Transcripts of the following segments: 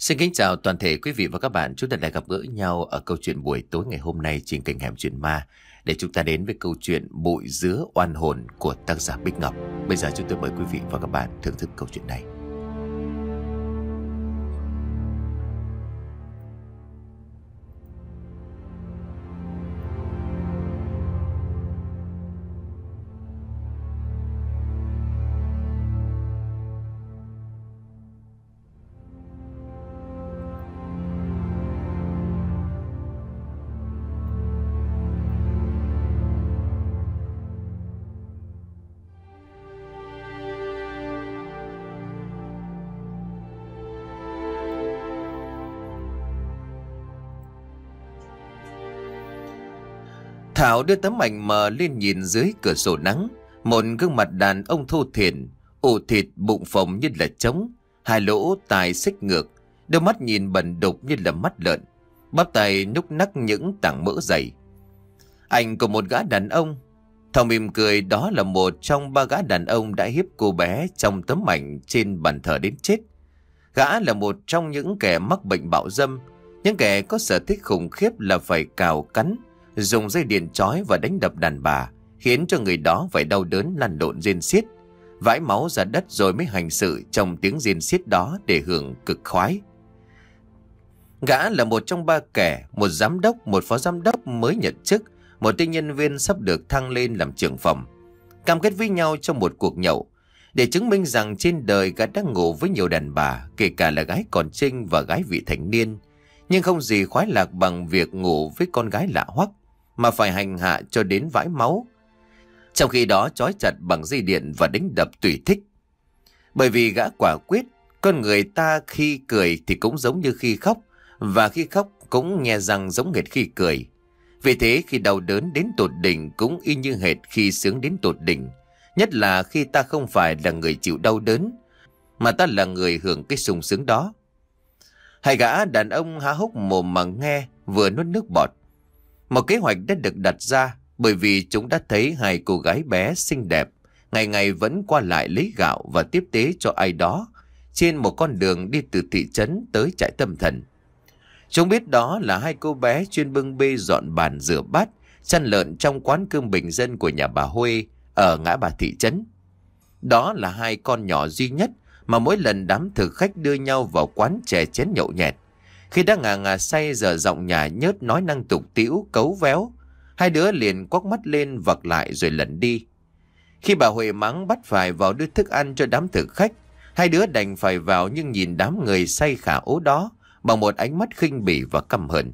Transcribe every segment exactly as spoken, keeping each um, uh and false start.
Xin kính chào toàn thể quý vị và các bạn. Chúng ta lại gặp gỡ nhau ở câu chuyện buổi tối ngày hôm nay trên kênh Hẻm Chuyện Ma để chúng ta đến với câu chuyện Bụi Dứa Oan Hồn của tác giả Bích Ngọc. Bây giờ chúng tôi mời quý vị và các bạn thưởng thức câu chuyện này. Thảo đưa tấm ảnh mờ lên nhìn dưới cửa sổ nắng. Một gương mặt đàn ông thô thiển, ụ thịt bụng phồng như là trống, hai lỗ tai xích ngược, đôi mắt nhìn bần đục như là mắt lợn, bắp tay nhúc nhắc những tảng mỡ dày. Ảnh của một gã đàn ông. Thảo mỉm cười, đó là một trong ba gã đàn ông đã hiếp cô bé trong tấm ảnh trên bàn thờ đến chết. Gã là một trong những kẻ mắc bệnh bạo dâm, những kẻ có sở thích khủng khiếp là phải cào cắn, dùng dây điện trói và đánh đập đàn bà, khiến cho người đó phải đau đớn lăn lộn rên xiết, vãi máu ra đất rồi mới hành sự trong tiếng rên xiết đó để hưởng cực khoái. Gã là một trong ba kẻ, một giám đốc, một phó giám đốc mới nhận chức, một tên nhân viên sắp được thăng lên làm trưởng phòng, cam kết với nhau trong một cuộc nhậu để chứng minh rằng trên đời gã đã ngủ với nhiều đàn bà, kể cả là gái còn trinh và gái vị thành niên, nhưng không gì khoái lạc bằng việc ngủ với con gái lạ hoắc mà phải hành hạ cho đến vãi máu, trong khi đó trói chặt bằng dây điện và đánh đập tùy thích. Bởi vì gã quả quyết, con người ta khi cười thì cũng giống như khi khóc, và khi khóc cũng nghe răng giống hệt khi cười. Vì thế khi đau đớn đến tột đỉnh cũng y như hệt khi sướng đến tột đỉnh, nhất là khi ta không phải là người chịu đau đớn, mà ta là người hưởng cái sung sướng đó. Hai gã đàn ông há hốc mồm mà nghe, vừa nuốt nước bọt. Một kế hoạch đã được đặt ra, bởi vì chúng đã thấy hai cô gái bé xinh đẹp ngày ngày vẫn qua lại lấy gạo và tiếp tế cho ai đó trên một con đường đi từ thị trấn tới trại tâm thần. Chúng biết đó là hai cô bé chuyên bưng bê dọn bàn rửa bát, chăn lợn trong quán cơm bình dân của nhà bà Huê ở ngã ba thị trấn. Đó là hai con nhỏ duy nhất mà mỗi lần đám thực khách đưa nhau vào quán chè chén nhậu nhẹt, khi đã ngà ngà say giờ giọng nhả nhớt nói năng tục tĩu cấu véo, hai đứa liền quắc mắt lên vặc lại rồi lẩn đi. Khi bà Huệ mắng bắt phải vào đưa thức ăn cho đám thực khách, hai đứa đành phải vào, nhưng nhìn đám người say khả ố đó bằng một ánh mắt khinh bỉ và căm hờn.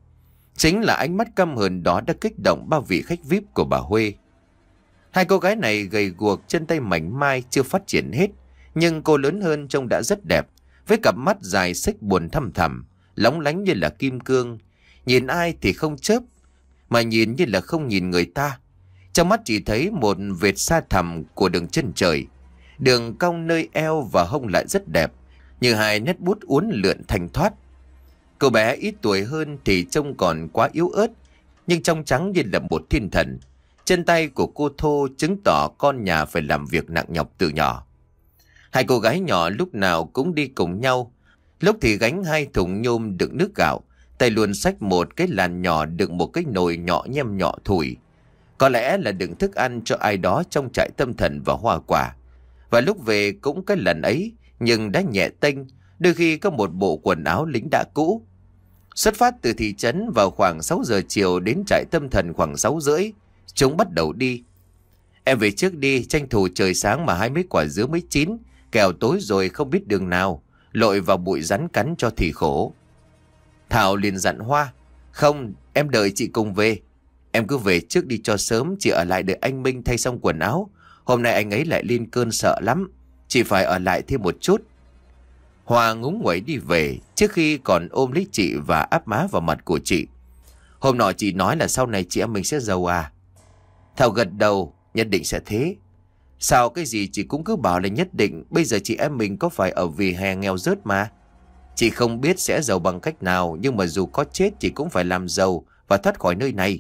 Chính là ánh mắt căm hờn đó đã kích động ba vị khách vi ai pi của bà Huê. Hai cô gái này gầy guộc, chân tay mảnh mai, chưa phát triển hết, nhưng cô lớn hơn trông đã rất đẹp, với cặp mắt dài xếch buồn thăm thẳm, lóng lánh như là kim cương, nhìn ai thì không chớp, mà nhìn như là không nhìn người ta. Trong mắt chỉ thấy một vệt xa thẳm của đường chân trời, đường cong nơi eo và hông lại rất đẹp, như hai nét bút uốn lượn thanh thoát. Cô bé ít tuổi hơn thì trông còn quá yếu ớt, nhưng trong trắng như là một thiên thần. Chân tay của cô thô, chứng tỏ con nhà phải làm việc nặng nhọc từ nhỏ. Hai cô gái nhỏ lúc nào cũng đi cùng nhau, lúc thì gánh hai thùng nhôm đựng nước gạo, tay luôn xách một cái làn nhỏ đựng một cái nồi nhỏ nhem nhỏ thủi, có lẽ là đựng thức ăn cho ai đó trong trại tâm thần và hoa quả. Và lúc về cũng cái lần ấy, nhưng đã nhẹ tênh, đôi khi có một bộ quần áo lính đã cũ. Xuất phát từ thị trấn vào khoảng sáu giờ chiều, đến trại tâm thần khoảng sáu rưỡi, chúng bắt đầu đi. Em về trước đi, tranh thủ trời sáng mà hai mấy quả dứa mới chín, kẻo tối rồi không biết đường nào, lội vào bụi rắn cắn cho thì khổ. Thảo liền dặn Hoa, không, em đợi chị cùng về. Em cứ về trước đi cho sớm, chị ở lại đợi anh Minh thay xong quần áo. Hôm nay anh ấy lại lên cơn sợ lắm, chị phải ở lại thêm một chút. Hoa ngúng nguẩy đi về, trước khi còn ôm lấy chị và áp má vào mặt của chị. Hôm nọ chị nói là sau này chị em mình sẽ giàu à? Thảo gật đầu, nhất định sẽ thế. Sao cái gì chị cũng cứ bảo là nhất định, bây giờ chị em mình có phải ở vỉa hè nghèo rớt mà. Chị không biết sẽ giàu bằng cách nào, nhưng mà dù có chết chị cũng phải làm giàu và thoát khỏi nơi này.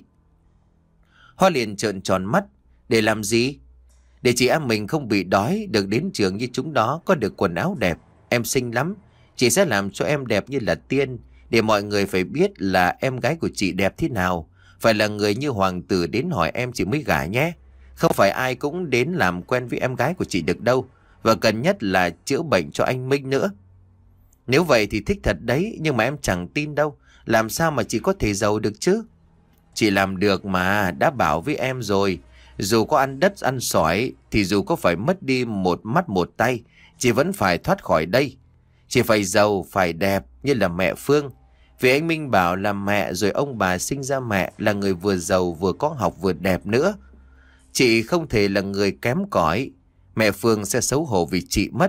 Hoa liền trợn tròn mắt. Để làm gì? Để chị em mình không bị đói, được đến trường như chúng đó, có được quần áo đẹp. Em xinh lắm, Chị sẽ làm cho em đẹp như là tiên, để mọi người phải biết là em gái của chị đẹp thế nào. Phải là người như hoàng tử đến hỏi em chị mới gả nhé. Không phải ai cũng đến làm quen với em gái của chị được đâu. Và cần nhất là chữa bệnh cho anh Minh nữa. Nếu vậy thì thích thật đấy, nhưng mà em chẳng tin đâu. Làm sao mà chị có thể giàu được chứ? Chị làm được mà, đã bảo với em rồi. Dù có ăn đất ăn sỏi, thì dù có phải mất đi một mắt một tay, chị vẫn phải thoát khỏi đây. Chị phải giàu, phải đẹp như là mẹ Phương. Vì anh Minh bảo là mẹ rồi ông bà sinh ra mẹ là người vừa giàu vừa có học vừa đẹp nữa. Chị không thể là người kém cỏi. Mẹ Phương sẽ xấu hổ vì chị mất.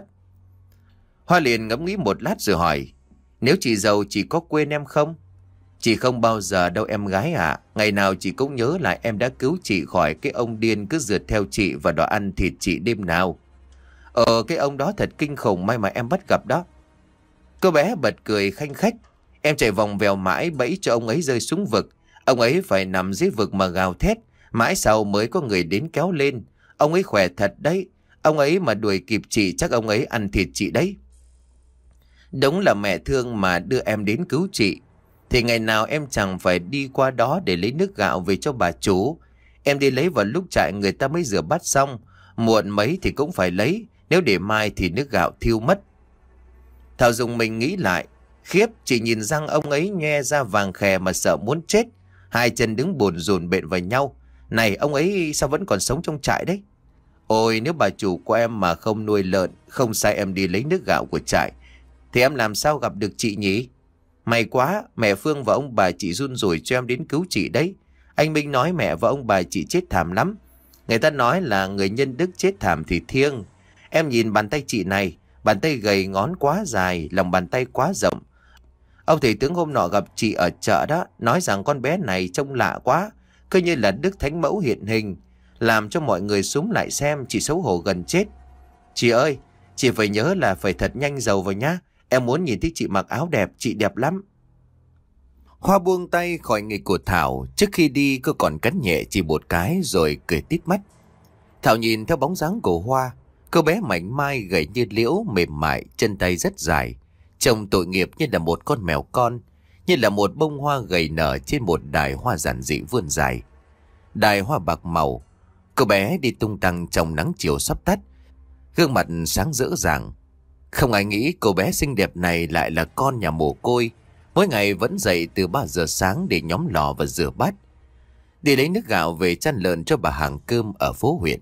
Hoa liền ngẫm nghĩ một lát rồi hỏi, nếu chị giàu chị có quên em không? Chị không bao giờ đâu em gái ạ. Ngày nào chị cũng nhớ lại em đã cứu chị khỏi cái ông điên cứ rượt theo chị và đòi ăn thịt chị đêm nào. Ờ, cái ông đó thật kinh khủng, may mà em bắt gặp đó. Cô bé bật cười khanh khách. Em chạy vòng vèo mãi bẫy cho ông ấy rơi xuống vực. Ông ấy phải nằm dưới vực mà gào thét. Mãi sau mới có người đến kéo lên. Ông ấy khỏe thật đấy. Ông ấy mà đuổi kịp chị chắc ông ấy ăn thịt chị đấy. Đúng là mẹ thương mà đưa em đến cứu chị. Thì ngày nào em chẳng phải đi qua đó để lấy nước gạo về cho bà chủ. Em đi lấy vào lúc trại người ta mới rửa bát xong. Muộn mấy thì cũng phải lấy. Nếu để mai thì nước gạo thiêu mất. Thảo dùng mình nghĩ lại. Khiếp, chỉ nhìn răng ông ấy nhe ra vàng khè mà sợ muốn chết. Hai chân đứng bồn rồn bện vào nhau. Này, ông ấy sao vẫn còn sống trong trại đấy? Ôi, nếu bà chủ của em mà không nuôi lợn, không sai em đi lấy nước gạo của trại, thì em làm sao gặp được chị nhỉ? May quá, mẹ Phương và ông bà chị run rủi cho em đến cứu chị đấy. Anh Minh nói mẹ và ông bà chị chết thảm lắm. Người ta nói là người nhân đức chết thảm thì thiêng. Em nhìn bàn tay chị này, bàn tay gầy ngón quá dài, lòng bàn tay quá rộng. Ông thầy tướng hôm nọ gặp chị ở chợ đó, nói rằng con bé này trông lạ quá, cứ như là Đức Thánh Mẫu hiện hình, làm cho mọi người súng lại xem, chị xấu hổ gần chết. Chị ơi, chị phải nhớ là phải thật nhanh giàu vào nhá. Em muốn nhìn thấy chị mặc áo đẹp, chị đẹp lắm. Hoa buông tay khỏi nghịch của Thảo. Trước khi đi cô còn cắn nhẹ chị một cái rồi cười tít mắt. Thảo nhìn theo bóng dáng của Hoa. Cô bé mảnh mai gầy như liễu, mềm mại, chân tay rất dài. Trông tội nghiệp như là một con mèo con, như là một bông hoa gầy nở trên một đài hoa giản dị vươn dài. Đài hoa bạc màu. Cô bé đi tung tăng trong nắng chiều sắp tắt, gương mặt sáng rỡ ràng. Không ai nghĩ cô bé xinh đẹp này lại là con nhà mồ côi, mỗi ngày vẫn dậy từ ba giờ sáng để nhóm lò và rửa bát, đi lấy nước gạo về chăn lợn cho bà hàng cơm ở phố huyện.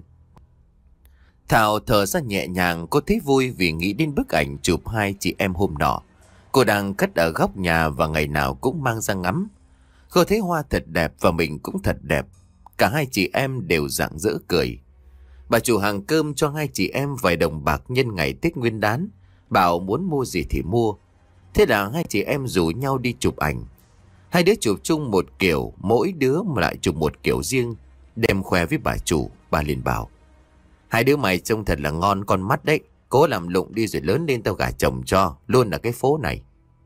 Thảo thở ra nhẹ nhàng, cô thấy vui vì nghĩ đến bức ảnh chụp hai chị em hôm nọ. Cô đang cất ở góc nhà và ngày nào cũng mang ra ngắm. Cô thấy Hoa thật đẹp và mình cũng thật đẹp. Cả hai chị em đều rạng rỡ cười. Bà chủ hàng cơm cho hai chị em vài đồng bạc nhân ngày Tết Nguyên Đán, bảo muốn mua gì thì mua. Thế là hai chị em rủ nhau đi chụp ảnh. Hai đứa chụp chung một kiểu, mỗi đứa lại chụp một kiểu riêng, đem khoe với bà chủ. Bà liền bảo, hai đứa mày trông thật là ngon con mắt đấy, cố làm lụng đi rồi lớn lên tao gả chồng cho, luôn ở cái phố này.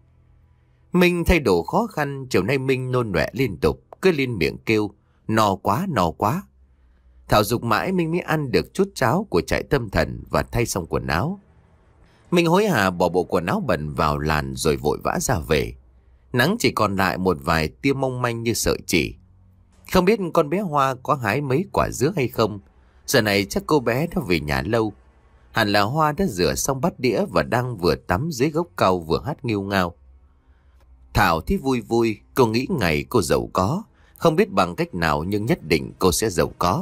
Minh thay đồ khó khăn, chiều nay Minh nôn nọe liên tục, cứ liên miệng kêu, no quá, no quá. Thảo dục mãi Minh mới ăn được chút cháo của trại tâm thần và thay xong quần áo. Minh hối hả bỏ bộ quần áo bẩn vào làn rồi vội vã ra về. Nắng chỉ còn lại một vài tia mong manh như sợi chỉ. Không biết con bé Hoa có hái mấy quả dứa hay không. Giờ này chắc cô bé đã về nhà lâu. Hẳn là Hoa đã rửa xong bát đĩa và đang vừa tắm dưới gốc cau vừa hát nghêu ngao. Thảo thấy vui vui, cô nghĩ ngày cô giàu có. Không biết bằng cách nào nhưng nhất định cô sẽ giàu có.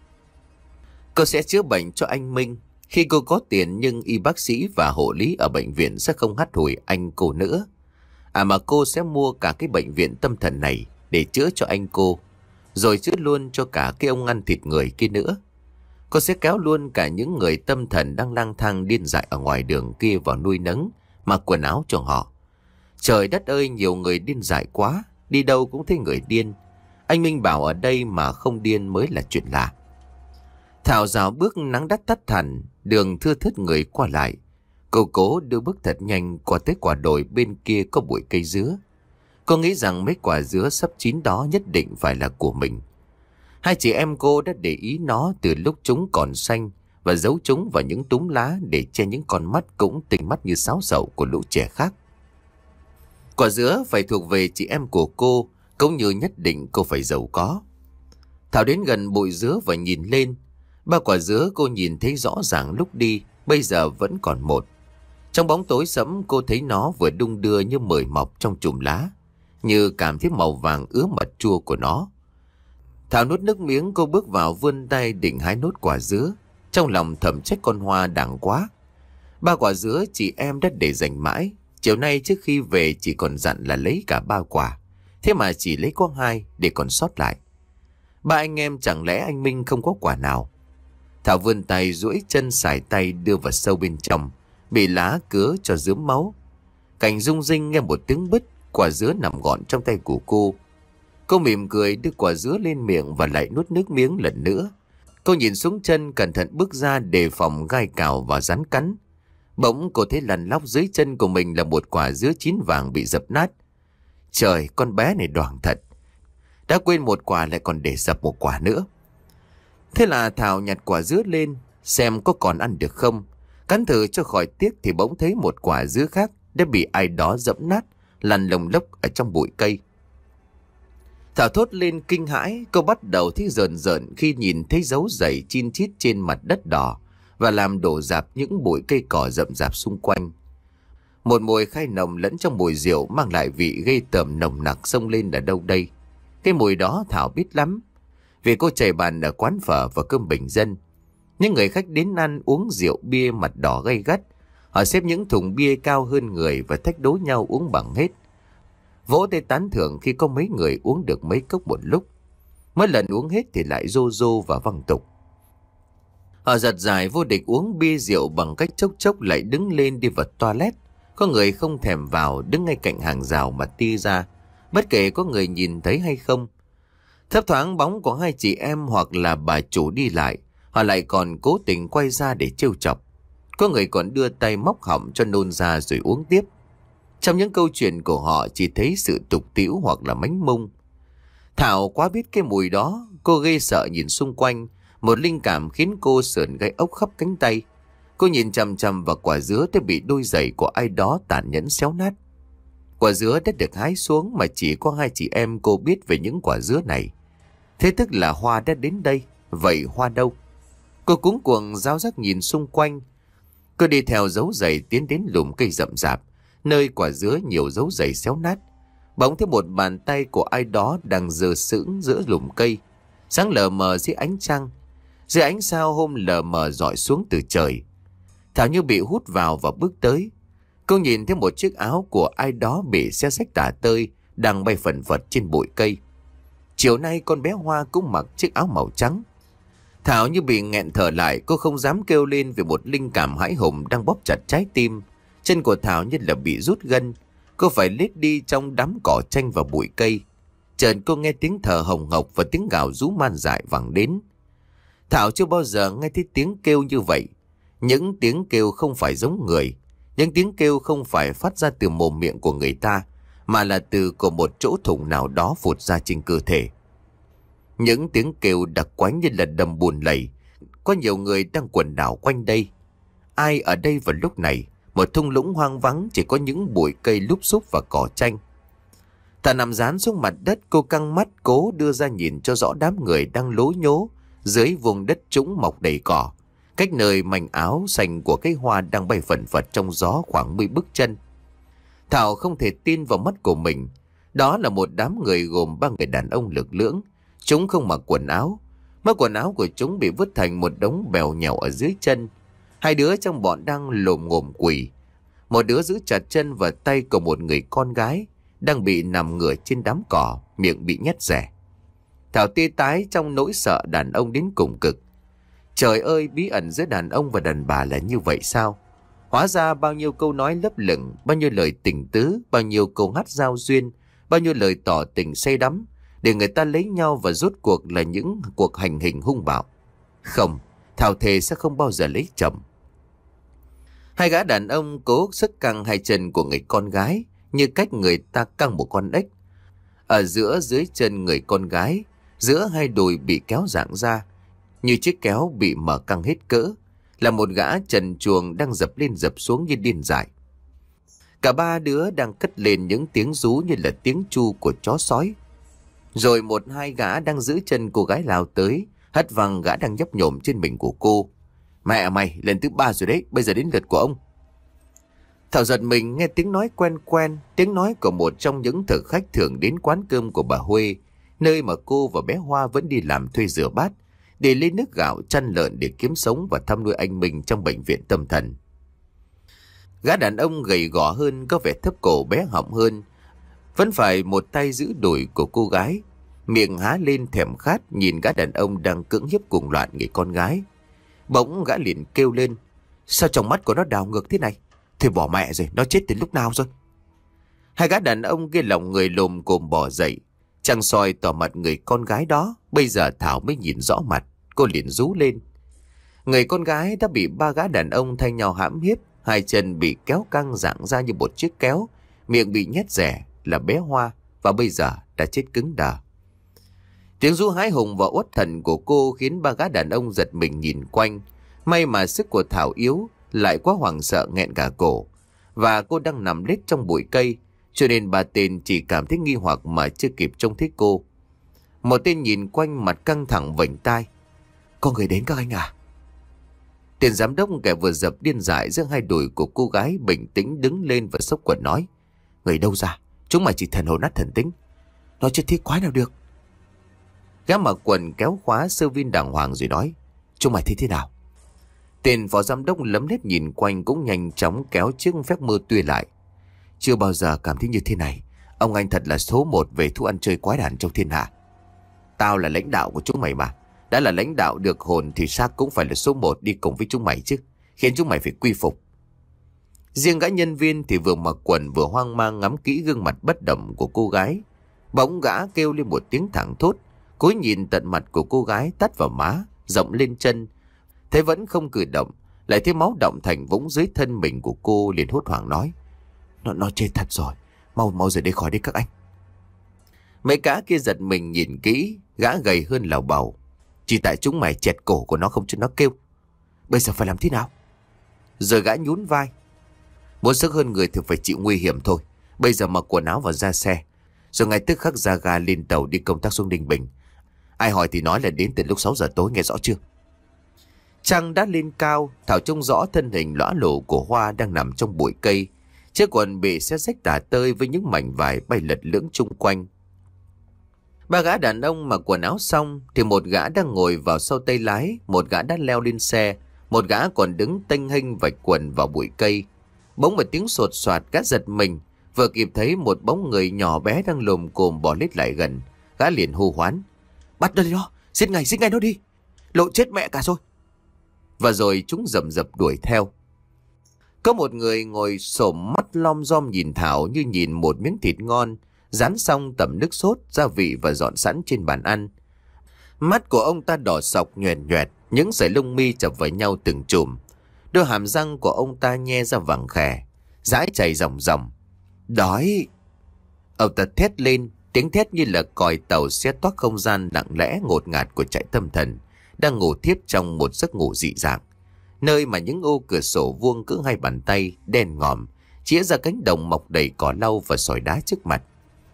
Cô sẽ chữa bệnh cho anh Minh. Khi cô có tiền nhưng y bác sĩ và hộ lý ở bệnh viện sẽ không hắt hủi anh cô nữa. À mà cô sẽ mua cả cái bệnh viện tâm thần này để chữa cho anh cô. Rồi chữa luôn cho cả cái ông ăn thịt người kia nữa. Cô sẽ kéo luôn cả những người tâm thần đang lang thang điên dại ở ngoài đường kia vào nuôi nấng, mặc quần áo cho họ. Trời đất ơi, nhiều người điên dại quá, đi đâu cũng thấy người điên. Anh Minh bảo ở đây mà không điên mới là chuyện lạ. Thảo rào bước nắng đắt tắt hẳn, đường thưa thớt người qua lại. Cô cố đưa bước thật nhanh qua tới quả đồi bên kia có bụi cây dứa. Cô nghĩ rằng mấy quả dứa sắp chín đó nhất định phải là của mình. Hai chị em cô đã để ý nó từ lúc chúng còn xanh và giấu chúng vào những túm lá để che những con mắt cũng tinh mắt như sáo sầu của lũ trẻ khác. Quả dứa phải thuộc về chị em của cô, cũng như nhất định cô phải giàu có. Thảo đến gần bụi dứa và nhìn lên. Ba quả dứa cô nhìn thấy rõ ràng lúc đi, bây giờ vẫn còn một. Trong bóng tối sẫm cô thấy nó vừa đung đưa như mời mọc trong chùm lá, như cảm thấy màu vàng ứa mật chua của nó. Thảo nuốt nước miếng, cô bước vào vươn tay định hái nốt quả dứa, trong lòng thầm trách con Hoa đàng quá. Ba quả dứa chị em đã để dành mãi, chiều nay trước khi về chị còn dặn là lấy cả ba quả, thế mà chỉ lấy có hai để còn sót lại. Ba anh em chẳng lẽ anh Minh không có quả nào? Thảo vươn tay duỗi chân sải tay đưa vào sâu bên trong, bị lá cứa cho rướm máu. Cảnh rung rinh nghe một tiếng bứt, quả dứa nằm gọn trong tay của cô. Cô mỉm cười đưa quả dứa lên miệng và lại nuốt nước miếng lần nữa. Cô nhìn xuống chân cẩn thận bước ra đề phòng gai cào và rắn cắn. Bỗng cô thấy lằn lóc dưới chân của mình là một quả dứa chín vàng bị dập nát. Trời, con bé này đoảng thật. Đã quên một quả lại còn để dập một quả nữa. Thế là Thảo nhặt quả dứa lên xem có còn ăn được không. Cắn thử cho khỏi tiếc thì bỗng thấy một quả dứa khác đã bị ai đó dẫm nát, lăn lồng lốc ở trong bụi cây. Thảo thốt lên kinh hãi, cô bắt đầu thấy rờn rợn khi nhìn thấy dấu giày chin chít trên mặt đất đỏ và làm đổ rạp những bụi cây cỏ rậm rạp xung quanh. Một mùi khai nồng lẫn trong mùi rượu mang lại vị ghê tởm nồng nặc xông lên ở đâu đây. Cái mùi đó Thảo biết lắm, vì cô chày bàn ở quán phở và cơm bình dân. Những người khách đến ăn uống rượu bia mặt đỏ gay gắt. Họ xếp những thùng bia cao hơn người và thách đố nhau uống bằng hết. Vỗ tay tán thưởng khi có mấy người uống được mấy cốc một lúc. Mỗi lần uống hết thì lại rô rô và văng tục. Họ giật giải vô địch uống bia rượu bằng cách chốc chốc lại đứng lên đi vào toilet. Có người không thèm vào, đứng ngay cạnh hàng rào mà ti ra, bất kể có người nhìn thấy hay không. Thấp thoáng bóng của hai chị em hoặc là bà chủ đi lại, họ lại còn cố tình quay ra để trêu chọc. Có người còn đưa tay móc họng cho nôn ra rồi uống tiếp. Trong những câu chuyện của họ chỉ thấy sự tục tĩu hoặc là mánh mung. Thảo quá biết cái mùi đó, cô ghê sợ nhìn xung quanh. Một linh cảm khiến cô sởn gai ốc khắp cánh tay. Cô nhìn chằm chằm vào quả dứa đã bị đôi giày của ai đó tàn nhẫn xéo nát. Quả dứa đã được hái xuống mà chỉ có hai chị em cô biết về những quả dứa này. Thế tức là Hoa đã đến đây. Vậy Hoa đâu? Cô cuống cuồng ráo rác nhìn xung quanh. Cô đi theo dấu giày tiến đến lùm cây rậm rạp, nơi quả dứa nhiều dấu giày xéo nát. Bỗng thấy một bàn tay của ai đó đang giơ sững giữa lùm cây, sáng lờ mờ dưới ánh trăng, dưới ánh sao hôm lờ mờ rọi xuống từ trời. Thảo như bị hút vào và bước tới. Cô nhìn thấy một chiếc áo của ai đó bị xé xách tả tơi đang bay phần phật trên bụi cây. Chiều nay con bé Hoa cũng mặc chiếc áo màu trắng. Thảo như bị nghẹn thở lại, cô không dám kêu lên vì một linh cảm hãi hùng đang bóp chặt trái tim. Chân của Thảo như là bị rút gân. Cô phải lết đi trong đám cỏ tranh và bụi cây. Chợt cô nghe tiếng thở hồng hộc và tiếng gào rú man dại vẳng đến. Thảo chưa bao giờ nghe thấy tiếng kêu như vậy. Những tiếng kêu không phải giống người. Những tiếng kêu không phải phát ra từ mồm miệng của người ta, mà là từ của một chỗ thủng nào đó phụt ra trên cơ thể. Những tiếng kêu đặc quánh như là đầm buồn lầy. Có nhiều người đang quần đảo quanh đây. Ai ở đây vào lúc này? Một thung lũng hoang vắng chỉ có những bụi cây lúp xúp và cỏ tranh. Thà nằm dán xuống mặt đất, cô căng mắt cố đưa ra nhìn cho rõ đám người đang lố nhố dưới vùng đất trũng mọc đầy cỏ, cách nơi mảnh áo xanh của cái Hoa đang bay phần phật trong gió khoảng mười bước chân. Thảo không thể tin vào mắt của mình. Đó là một đám người gồm ba người đàn ông lực lưỡng. Chúng không mặc quần áo. Mấy quần áo của chúng bị vứt thành một đống bèo nhèo ở dưới chân. Hai đứa trong bọn đang lồm ngồm quỳ. Một đứa giữ chặt chân và tay của một người con gái đang bị nằm ngửa trên đám cỏ, miệng bị nhét rẻ. Thảo tê tái trong nỗi sợ đàn ông đến cùng cực. Trời ơi, bí ẩn giữa đàn ông và đàn bà là như vậy sao? Hóa ra bao nhiêu câu nói lấp lửng, bao nhiêu lời tình tứ, bao nhiêu câu hát giao duyên, bao nhiêu lời tỏ tình say đắm để người ta lấy nhau và rốt cuộc là những cuộc hành hình hung bạo. Không, Thảo thề sẽ không bao giờ lấy chồng. Hai gã đàn ông cố sức căng hai chân của người con gái như cách người ta căng một con ếch. Ở giữa dưới chân người con gái, giữa hai đùi bị kéo giãn ra như chiếc kéo bị mở căng hết cỡ. là một gã trần truồng đang dập lên dập xuống như điên dại. Cả ba đứa đang cất lên những tiếng rú như là tiếng chu của chó sói. Rồi một hai gã đang giữ chân cô gái lao tới, hất văng gã đang nhấp nhổm trên mình của cô. Mẹ mày, lần thứ ba rồi đấy, bây giờ đến lượt của ông. Thảo giật mình nghe tiếng nói quen quen, tiếng nói của một trong những thực khách thường đến quán cơm của bà Huê, nơi mà cô và bé Hoa vẫn đi làm thuê rửa bát, để lấy nước gạo chăn lợn để kiếm sống và thăm nuôi anh mình trong bệnh viện tâm thần. Gã đàn ông gầy gò hơn, có vẻ thấp cổ bé họng hơn, vẫn phải một tay giữ đùi của cô gái, miệng há lên thèm khát nhìn gã đàn ông đang cưỡng hiếp cuồng loạn người con gái. Bỗng gã liền kêu lên: Sao trong mắt của nó đảo ngược thế này? Thôi bỏ mẹ rồi, nó chết từ lúc nào rồi? Hai gã đàn ông kia lòng người lồm cồm bò dậy, trăng soi tỏ mặt người con gái đó. Bây giờ Thảo mới nhìn rõ mặt, cô liền rú lên. Người con gái đã bị ba gã đàn ông thay nhau hãm hiếp, hai chân bị kéo căng dạng ra như một chiếc kéo, miệng bị nhét rẻ, là bé Hoa, và bây giờ đã chết cứng đờ. Tiếng rú hái hùng và uất thần của cô khiến ba gã đàn ông giật mình nhìn quanh. May mà sức của Thảo yếu, lại quá hoảng sợ nghẹn cả cổ, và cô đang nằm lết trong bụi cây, cho nên ba tên chỉ cảm thấy nghi hoặc mà chưa kịp trông thấy cô. Một tên nhìn quanh mặt căng thẳng vểnh tai: Có người đến các anh à? Tiền giám đốc, kẻ vừa dập điên dại giữa hai đùi của cô gái, bình tĩnh đứng lên và xốc quần nói: Người đâu ra? Chúng mày chỉ thần hồn nát thần tính. Nó chết thiết quái nào được. Gã mặc quần kéo khóa sơ vin đàng hoàng rồi nói: Chúng mày thấy thế nào? Tên phó giám đốc lấm lét nhìn quanh cũng nhanh chóng kéo chiếc phép mơ tươi lại: Chưa bao giờ cảm thấy như thế này. Ông anh thật là số một về thú ăn chơi quái đản trong thiên hạ. Tao là lãnh đạo của chúng mày mà. Đã là lãnh đạo được hồn thì xác cũng phải là số một đi cùng với chúng mày chứ, khiến chúng mày phải quy phục. Riêng gã nhân viên thì vừa mặc quần vừa hoang mang ngắm kỹ gương mặt bất động của cô gái. Bỗng gã kêu lên một tiếng thẳng thốt, cúi nhìn tận mặt của cô gái, tát vào má, rộng lên chân. Thế vẫn không cử động, lại thấy máu đọng thành vũng dưới thân mình của cô, liền hốt hoảng nói: Nó, nó chết thật rồi, mau mau rời đi khỏi đây các anh. Mấy cá kia giật mình nhìn kỹ, gã gầy hơn lào bầu: Chỉ tại chúng mày chẹt cổ của nó không cho nó kêu. Bây giờ phải làm thế nào? Rồi gã nhún vai: Muốn sức hơn người thì phải chịu nguy hiểm thôi. Bây giờ mặc quần áo và ra xe, rồi ngay tức khắc ra ga lên tàu đi công tác xuống Ninh Bình. Ai hỏi thì nói là đến từ lúc sáu giờ tối, nghe rõ chưa? Trăng đã lên cao, Thảo trông rõ thân hình lõa lồ của Hoa đang nằm trong bụi cây. Chiếc quần bị xé rách tả tơi với những mảnh vải bay lật lưỡng chung quanh. Ba gã đàn ông mặc quần áo xong thì một gã đang ngồi vào sau tay lái, một gã đã leo lên xe, một gã còn đứng tênh hênh vạch quần vào bụi cây. Bỗng một tiếng sột soạt, gã giật mình, vừa kịp thấy một bóng người nhỏ bé đang lồm cồm bò lết lại gần. Gã liền hô hoán: Bắt nó đi đó, giết ngay, giết ngay nó đi, lộ chết mẹ cả rồi. Và rồi chúng rầm rập đuổi theo. Có một người ngồi xổm mắt lom rom nhìn Thảo như nhìn một miếng thịt ngon, rán xong tẩm nước sốt, gia vị và dọn sẵn trên bàn ăn. Mắt của ông ta đỏ sọc nhoẻn nhoẹt, những sợi lông mi chập vào nhau từng chùm. Đôi hàm răng của ông ta nhe ra vàng khè, dãi chảy ròng ròng. Đói! Ông ta thét lên, tiếng thét như là còi tàu xé toác không gian lặng lẽ ngột ngạt của trại tâm thần, đang ngủ thiếp trong một giấc ngủ dị dạng, nơi mà những ô cửa sổ vuông cỡ hai bàn tay đen ngòm chĩa ra cánh đồng mọc đầy cỏ lau và sỏi đá trước mặt.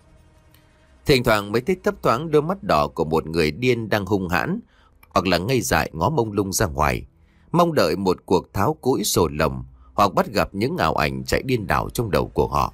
Thỉnh thoảng mới thấy thấp thoáng đôi mắt đỏ của một người điên đang hung hãn, hoặc là ngây dại ngó mông lung ra ngoài, mong đợi một cuộc tháo cũi sổ lồng, hoặc bắt gặp những ảo ảnh chạy điên đảo trong đầu của họ.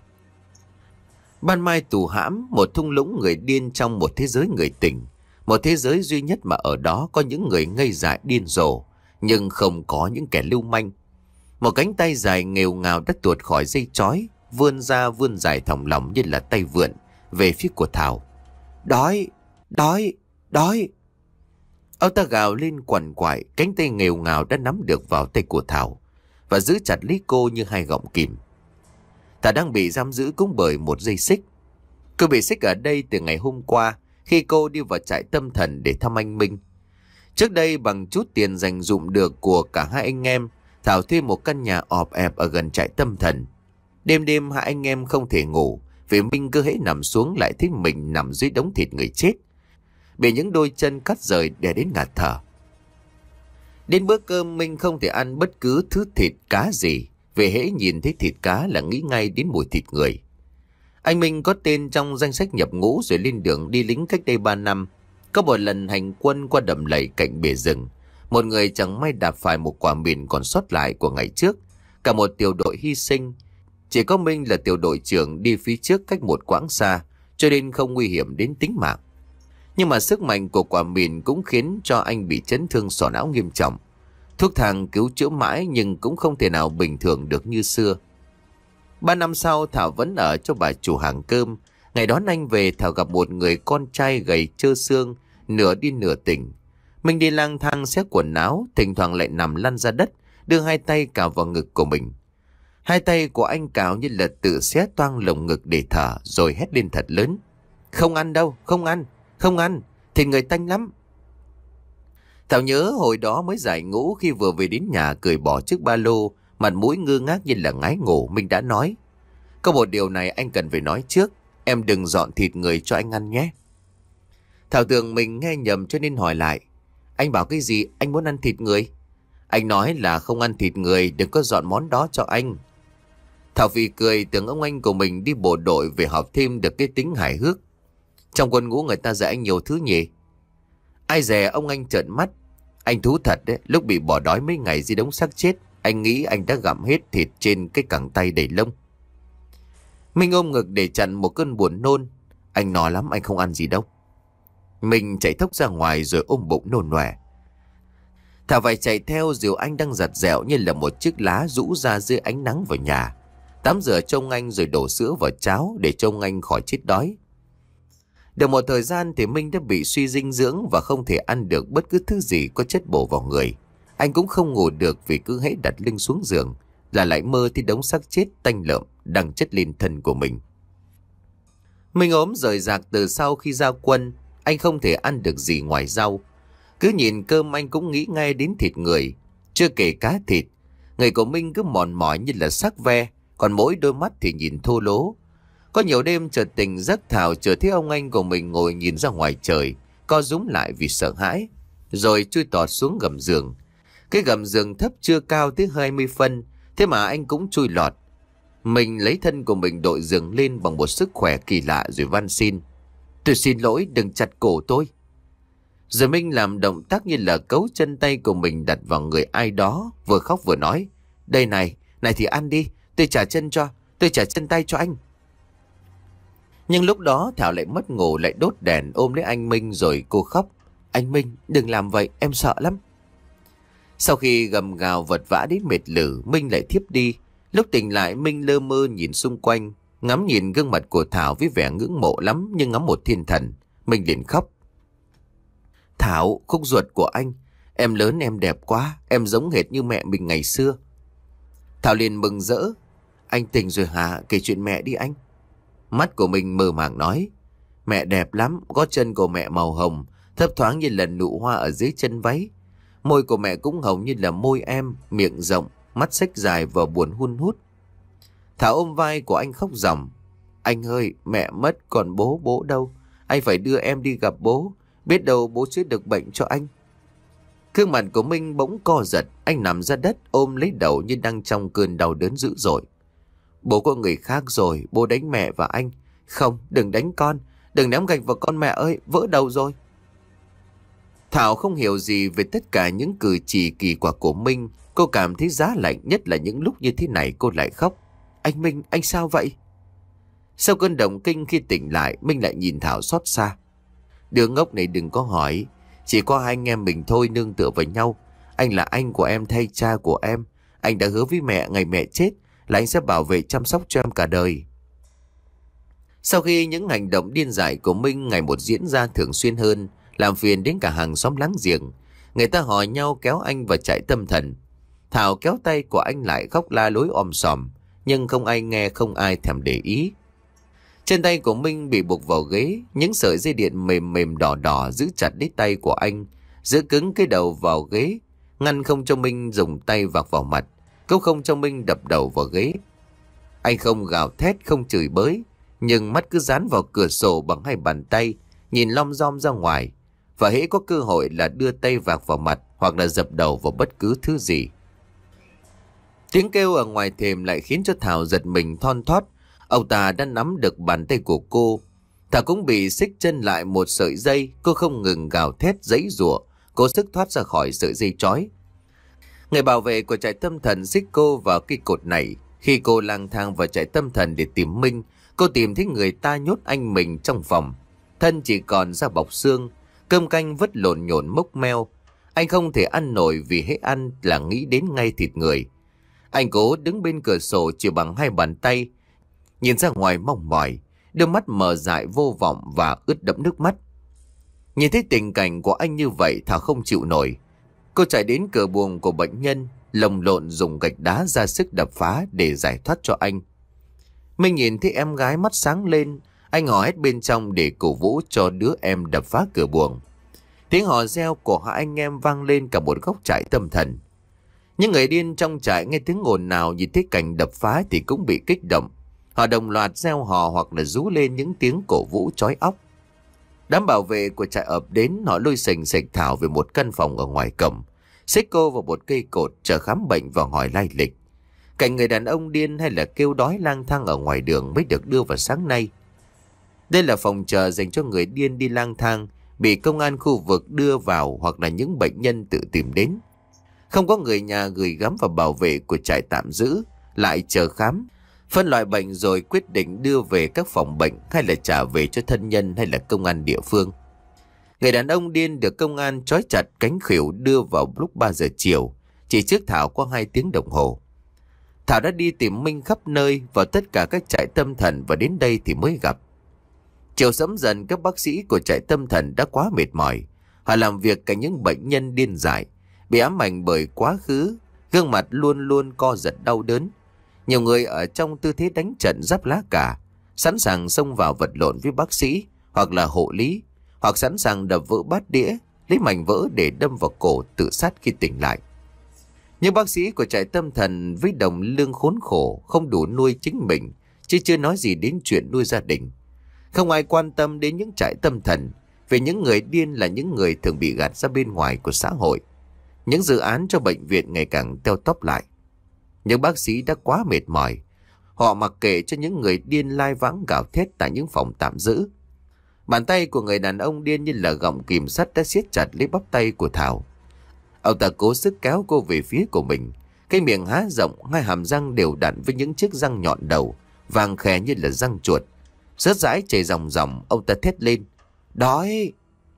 Ban mai tù hãm, một thung lũng người điên trong một thế giới người tỉnh, một thế giới duy nhất mà ở đó có những người ngây dại điên rồ, nhưng không có những kẻ lưu manh. Một cánh tay dài nghèo ngào đã tuột khỏi dây trói, vươn ra vươn dài thòng lọng như là tay vượn về phía của Thảo. Đói! Đói! Đói! Ông ta gào lên quằn quại, cánh tay nghèo ngào đã nắm được vào tay của Thảo và giữ chặt lấy cô như hai gọng kìm. Thảo đang bị giam giữ cũng bởi một dây xích. Cô bị xích ở đây từ ngày hôm qua, khi cô đi vào trại tâm thần để thăm anh Minh. Trước đây bằng chút tiền dành dụm được của cả hai anh em, Thảo thuê một căn nhà ọp ẹp ở gần trại tâm thần. Đêm đêm hai anh em không thể ngủ, vì Minh cứ hễ nằm xuống lại thấy mình nằm dưới đống thịt người chết, bị những đôi chân cắt rời đè đến ngạt thở. Đến bữa cơm Minh không thể ăn bất cứ thứ thịt cá gì, vì hễ nhìn thấy thịt cá là nghĩ ngay đến mùi thịt người. Anh Minh có tên trong danh sách nhập ngũ rồi lên đường đi lính cách đây ba năm. Có một lần hành quân qua đầm lầy cạnh bìa rừng, một người chẳng may đạp phải một quả mìn còn sót lại của ngày trước. Cả một tiểu đội hy sinh, chỉ có Minh là tiểu đội trưởng đi phía trước cách một quãng xa, cho nên không nguy hiểm đến tính mạng. Nhưng mà sức mạnh của quả mìn cũng khiến cho anh bị chấn thương sọ não nghiêm trọng. Thuốc thang cứu chữa mãi nhưng cũng không thể nào bình thường được như xưa. Ba năm sau, Thảo vẫn ở cho bà chủ hàng cơm. Ngày đón anh về, Thảo gặp một người con trai gầy trơ xương, nửa đi nửa tỉnh. Mình đi lang thang xé quần áo, thỉnh thoảng lại nằm lăn ra đất, đưa hai tay cào vào ngực của mình. Hai tay của anh cào như là tự xé toang lồng ngực để thở, rồi hét lên thật lớn: "Không ăn đâu, không ăn, không ăn, thịt người tanh lắm." Thảo nhớ hồi đó mới giải ngũ, khi vừa về đến nhà cởi bỏ chiếc ba lô, mặt mũi ngơ ngác như là ngái ngủ, mình đã nói: "Có một điều này anh cần phải nói trước, em đừng dọn thịt người cho anh ăn nhé." Thảo tưởng mình nghe nhầm cho nên hỏi lại: "Anh bảo cái gì, anh muốn ăn thịt người?" "Anh nói là không ăn thịt người, đừng có dọn món đó cho anh." Thảo phì cười, tưởng ông anh của mình đi bộ đội về học thêm được cái tính hài hước. Trong quân ngũ người ta dạy anh nhiều thứ nhỉ? Ai dè, ông anh trợn mắt: "Anh thú thật đấy, lúc bị bỏ đói mấy ngày dưới đống xác chết, anh nghĩ anh đã gặm hết thịt trên cái cẳng tay đầy lông." Minh ôm ngực để chặn một cơn buồn nôn: "Anh no lắm, anh không ăn gì đâu." Mình chạy thốc ra ngoài rồi ôm bụng nôn nòe. Thảo phải chạy theo, dìu anh đang giặt dẹo như là một chiếc lá rũ ra dưới ánh nắng vào nhà. Tắm rửa trông anh rồi đổ sữa vào cháo để trông anh khỏi chết đói. Được một thời gian thì Minh đã bị suy dinh dưỡng và không thể ăn được bất cứ thứ gì có chất bổ vào người. Anh cũng không ngủ được vì cứ hễ đặt lưng xuống giường là lại mơ thấy đống xác chết tanh lợm đang chất lên thân của mình. Minh ốm rời rạc từ sau khi ra quân, anh không thể ăn được gì ngoài rau. Cứ nhìn cơm anh cũng nghĩ ngay đến thịt người. Chưa kể cá thịt, người của Minh cứ mòn mỏi như là xác ve, còn mỗi đôi mắt thì nhìn thô lố. Có nhiều đêm chợt tỉnh giấc, Thảo chợt thấy ông anh của mình ngồi nhìn ra ngoài trời, co rúm lại vì sợ hãi, rồi chui tọt xuống gầm giường. Cái gầm giường thấp chưa cao tới hai mươi phân, thế mà anh cũng chui lọt. Mình lấy thân của mình đội giường lên bằng một sức khỏe kỳ lạ rồi van xin: "Tôi xin lỗi, đừng chặt cổ tôi." Rồi Minh làm động tác như là cấu chân tay của mình đặt vào người ai đó, vừa khóc vừa nói: "Đây này, này thì ăn đi, tôi trả chân cho, tôi trả chân tay cho anh." Nhưng lúc đó Thảo lại mất ngủ, lại đốt đèn ôm lấy anh Minh rồi cô khóc: "Anh Minh, đừng làm vậy, em sợ lắm." Sau khi gầm gào vật vã đến mệt lử, Minh lại thiếp đi. Lúc tỉnh lại, Minh lơ mơ nhìn xung quanh, ngắm nhìn gương mặt của Thảo với vẻ ngưỡng mộ lắm như ngắm một thiên thần. Minh liền khóc: "Thảo, khúc ruột của anh, em lớn em đẹp quá, em giống hệt như mẹ mình ngày xưa." Thảo liền mừng rỡ: "Anh tỉnh rồi hả? Kể chuyện mẹ đi anh." Mắt của mình mơ màng nói: "Mẹ đẹp lắm, gót chân của mẹ màu hồng, thấp thoáng như là nụ hoa ở dưới chân váy. Môi của mẹ cũng hồng như là môi em, miệng rộng, mắt xếch dài và buồn hun hút." Thảo ôm vai của anh khóc ròng: "Anh ơi, mẹ mất còn bố, bố đâu? Anh phải đưa em đi gặp bố, biết đâu bố chữa được bệnh cho anh." Gương mặt của Minh bỗng co giật, anh nằm ra đất ôm lấy đầu như đang trong cơn đau đớn dữ dội. "Bố có người khác rồi, bố đánh mẹ và anh." "Không, đừng đánh con, đừng ném gạch vào con mẹ ơi, vỡ đầu rồi." Thảo không hiểu gì về tất cả những cử chỉ kỳ quặc của Minh. Cô cảm thấy giá lạnh, nhất là những lúc như thế này cô lại khóc: "Anh Minh, anh sao vậy?" Sau cơn động kinh khi tỉnh lại, Minh lại nhìn Thảo xót xa: "Đứa ngốc này đừng có hỏi, chỉ có hai anh em mình thôi, nương tựa vào nhau. Anh là anh của em thay cha của em. Anh đã hứa với mẹ ngày mẹ chết là anh sẽ bảo vệ chăm sóc cho em cả đời." Sau khi những hành động điên dại của Minh ngày một diễn ra thường xuyên hơn, làm phiền đến cả hàng xóm láng giềng, người ta hỏi nhau kéo anh vào trại tâm thần. Thảo kéo tay của anh lại khóc la lối om sòm, nhưng không ai nghe, không ai thèm để ý. Chân tay của Minh bị buộc vào ghế, những sợi dây điện mềm mềm đỏ đỏ giữ chặt lấy tay của anh, giữ cứng cái đầu vào ghế, ngăn không cho Minh dùng tay vạc vào mặt, cũng không cho Minh đập đầu vào ghế. Anh không gào thét, không chửi bới, nhưng mắt cứ dán vào cửa sổ bằng hai bàn tay, nhìn lom rom ra ngoài, và hễ có cơ hội là đưa tay vạc vào mặt hoặc hoặc là dập đầu vào bất cứ thứ gì. Tiếng kêu ở ngoài thềm lại khiến cho Thảo giật mình thon thót. Ông ta đã nắm được bàn tay của cô. Thảo cũng bị xích chân lại một sợi dây. Cô không ngừng gào thét giãy giụa, cố sức thoát ra khỏi sợi dây trói. Người bảo vệ của trại tâm thần xích cô vào cây cột này. Khi cô lang thang vào trại tâm thần để tìm Minh, cô tìm thấy người ta nhốt anh mình trong phòng. Thân chỉ còn da bọc xương, cơm canh vất lộn nhổn mốc meo. Anh không thể ăn nổi vì hết ăn là nghĩ đến ngay thịt người. Anh cố đứng bên cửa sổ chỉ bằng hai bàn tay, nhìn ra ngoài mong mỏi, đôi mắt mờ dại vô vọng và ướt đẫm nước mắt. Nhìn thấy tình cảnh của anh như vậy, Thảo không chịu nổi. Cô chạy đến cửa buồng của bệnh nhân, lồng lộn dùng gạch đá ra sức đập phá để giải thoát cho anh. Minh nhìn thấy em gái mắt sáng lên, anh hò hét bên trong để cổ vũ cho đứa em đập phá cửa buồng. Tiếng hò reo của hai anh em vang lên cả một góc trại tâm thần. Những người điên trong trại nghe tiếng ồn nào, nhìn thấy cảnh đập phá thì cũng bị kích động. Họ đồng loạt reo hò hoặc là rú lên những tiếng cổ vũ chói óc. Đám bảo vệ của trại ập đến, họ lôi sành sạch Thảo về một căn phòng ở ngoài cổng, xích cô vào một cây cột chờ khám bệnh và hỏi lai lịch. Cảnh người đàn ông điên hay là kêu đói lang thang ở ngoài đường mới được đưa vào sáng nay. Đây là phòng chờ dành cho người điên đi lang thang, bị công an khu vực đưa vào hoặc là những bệnh nhân tự tìm đến. Không có người nhà gửi gắm vào bảo vệ của trại tạm giữ, lại chờ khám, phân loại bệnh rồi quyết định đưa về các phòng bệnh hay là trả về cho thân nhân hay là công an địa phương. Người đàn ông điên được công an trói chặt cánh khuỷu đưa vào lúc ba giờ chiều, chỉ trước Thảo qua hai tiếng đồng hồ. Thảo đã đi tìm Minh khắp nơi, vào tất cả các trại tâm thần và đến đây thì mới gặp. Chiều sẫm dần, các bác sĩ của trại tâm thần đã quá mệt mỏi. Họ làm việc cả những bệnh nhân điên dại, bị ám ảnh bởi quá khứ, gương mặt luôn luôn co giật đau đớn. Nhiều người ở trong tư thế đánh trận giáp lá cà, sẵn sàng xông vào vật lộn với bác sĩ hoặc là hộ lý, hoặc sẵn sàng đập vỡ bát đĩa, lấy mảnh vỡ để đâm vào cổ tự sát khi tỉnh lại. Nhưng bác sĩ của trại tâm thần với đồng lương khốn khổ không đủ nuôi chính mình, chứ chưa nói gì đến chuyện nuôi gia đình. Không ai quan tâm đến những trại tâm thần, vì những người điên là những người thường bị gạt ra bên ngoài của xã hội. Những dự án cho bệnh viện ngày càng teo tóp lại. Những bác sĩ đã quá mệt mỏi. Họ mặc kệ cho những người điên lai vãng gào thét tại những phòng tạm giữ. Bàn tay của người đàn ông điên như là gọng kìm sắt đã siết chặt lấy bắp tay của Thảo. Ông ta cố sức kéo cô về phía của mình. Cái miệng há rộng, hai hàm răng đều đặn với những chiếc răng nhọn đầu, vàng khè như là răng chuột. Rớt rãi chảy ròng ròng, ông ta thét lên. Đói!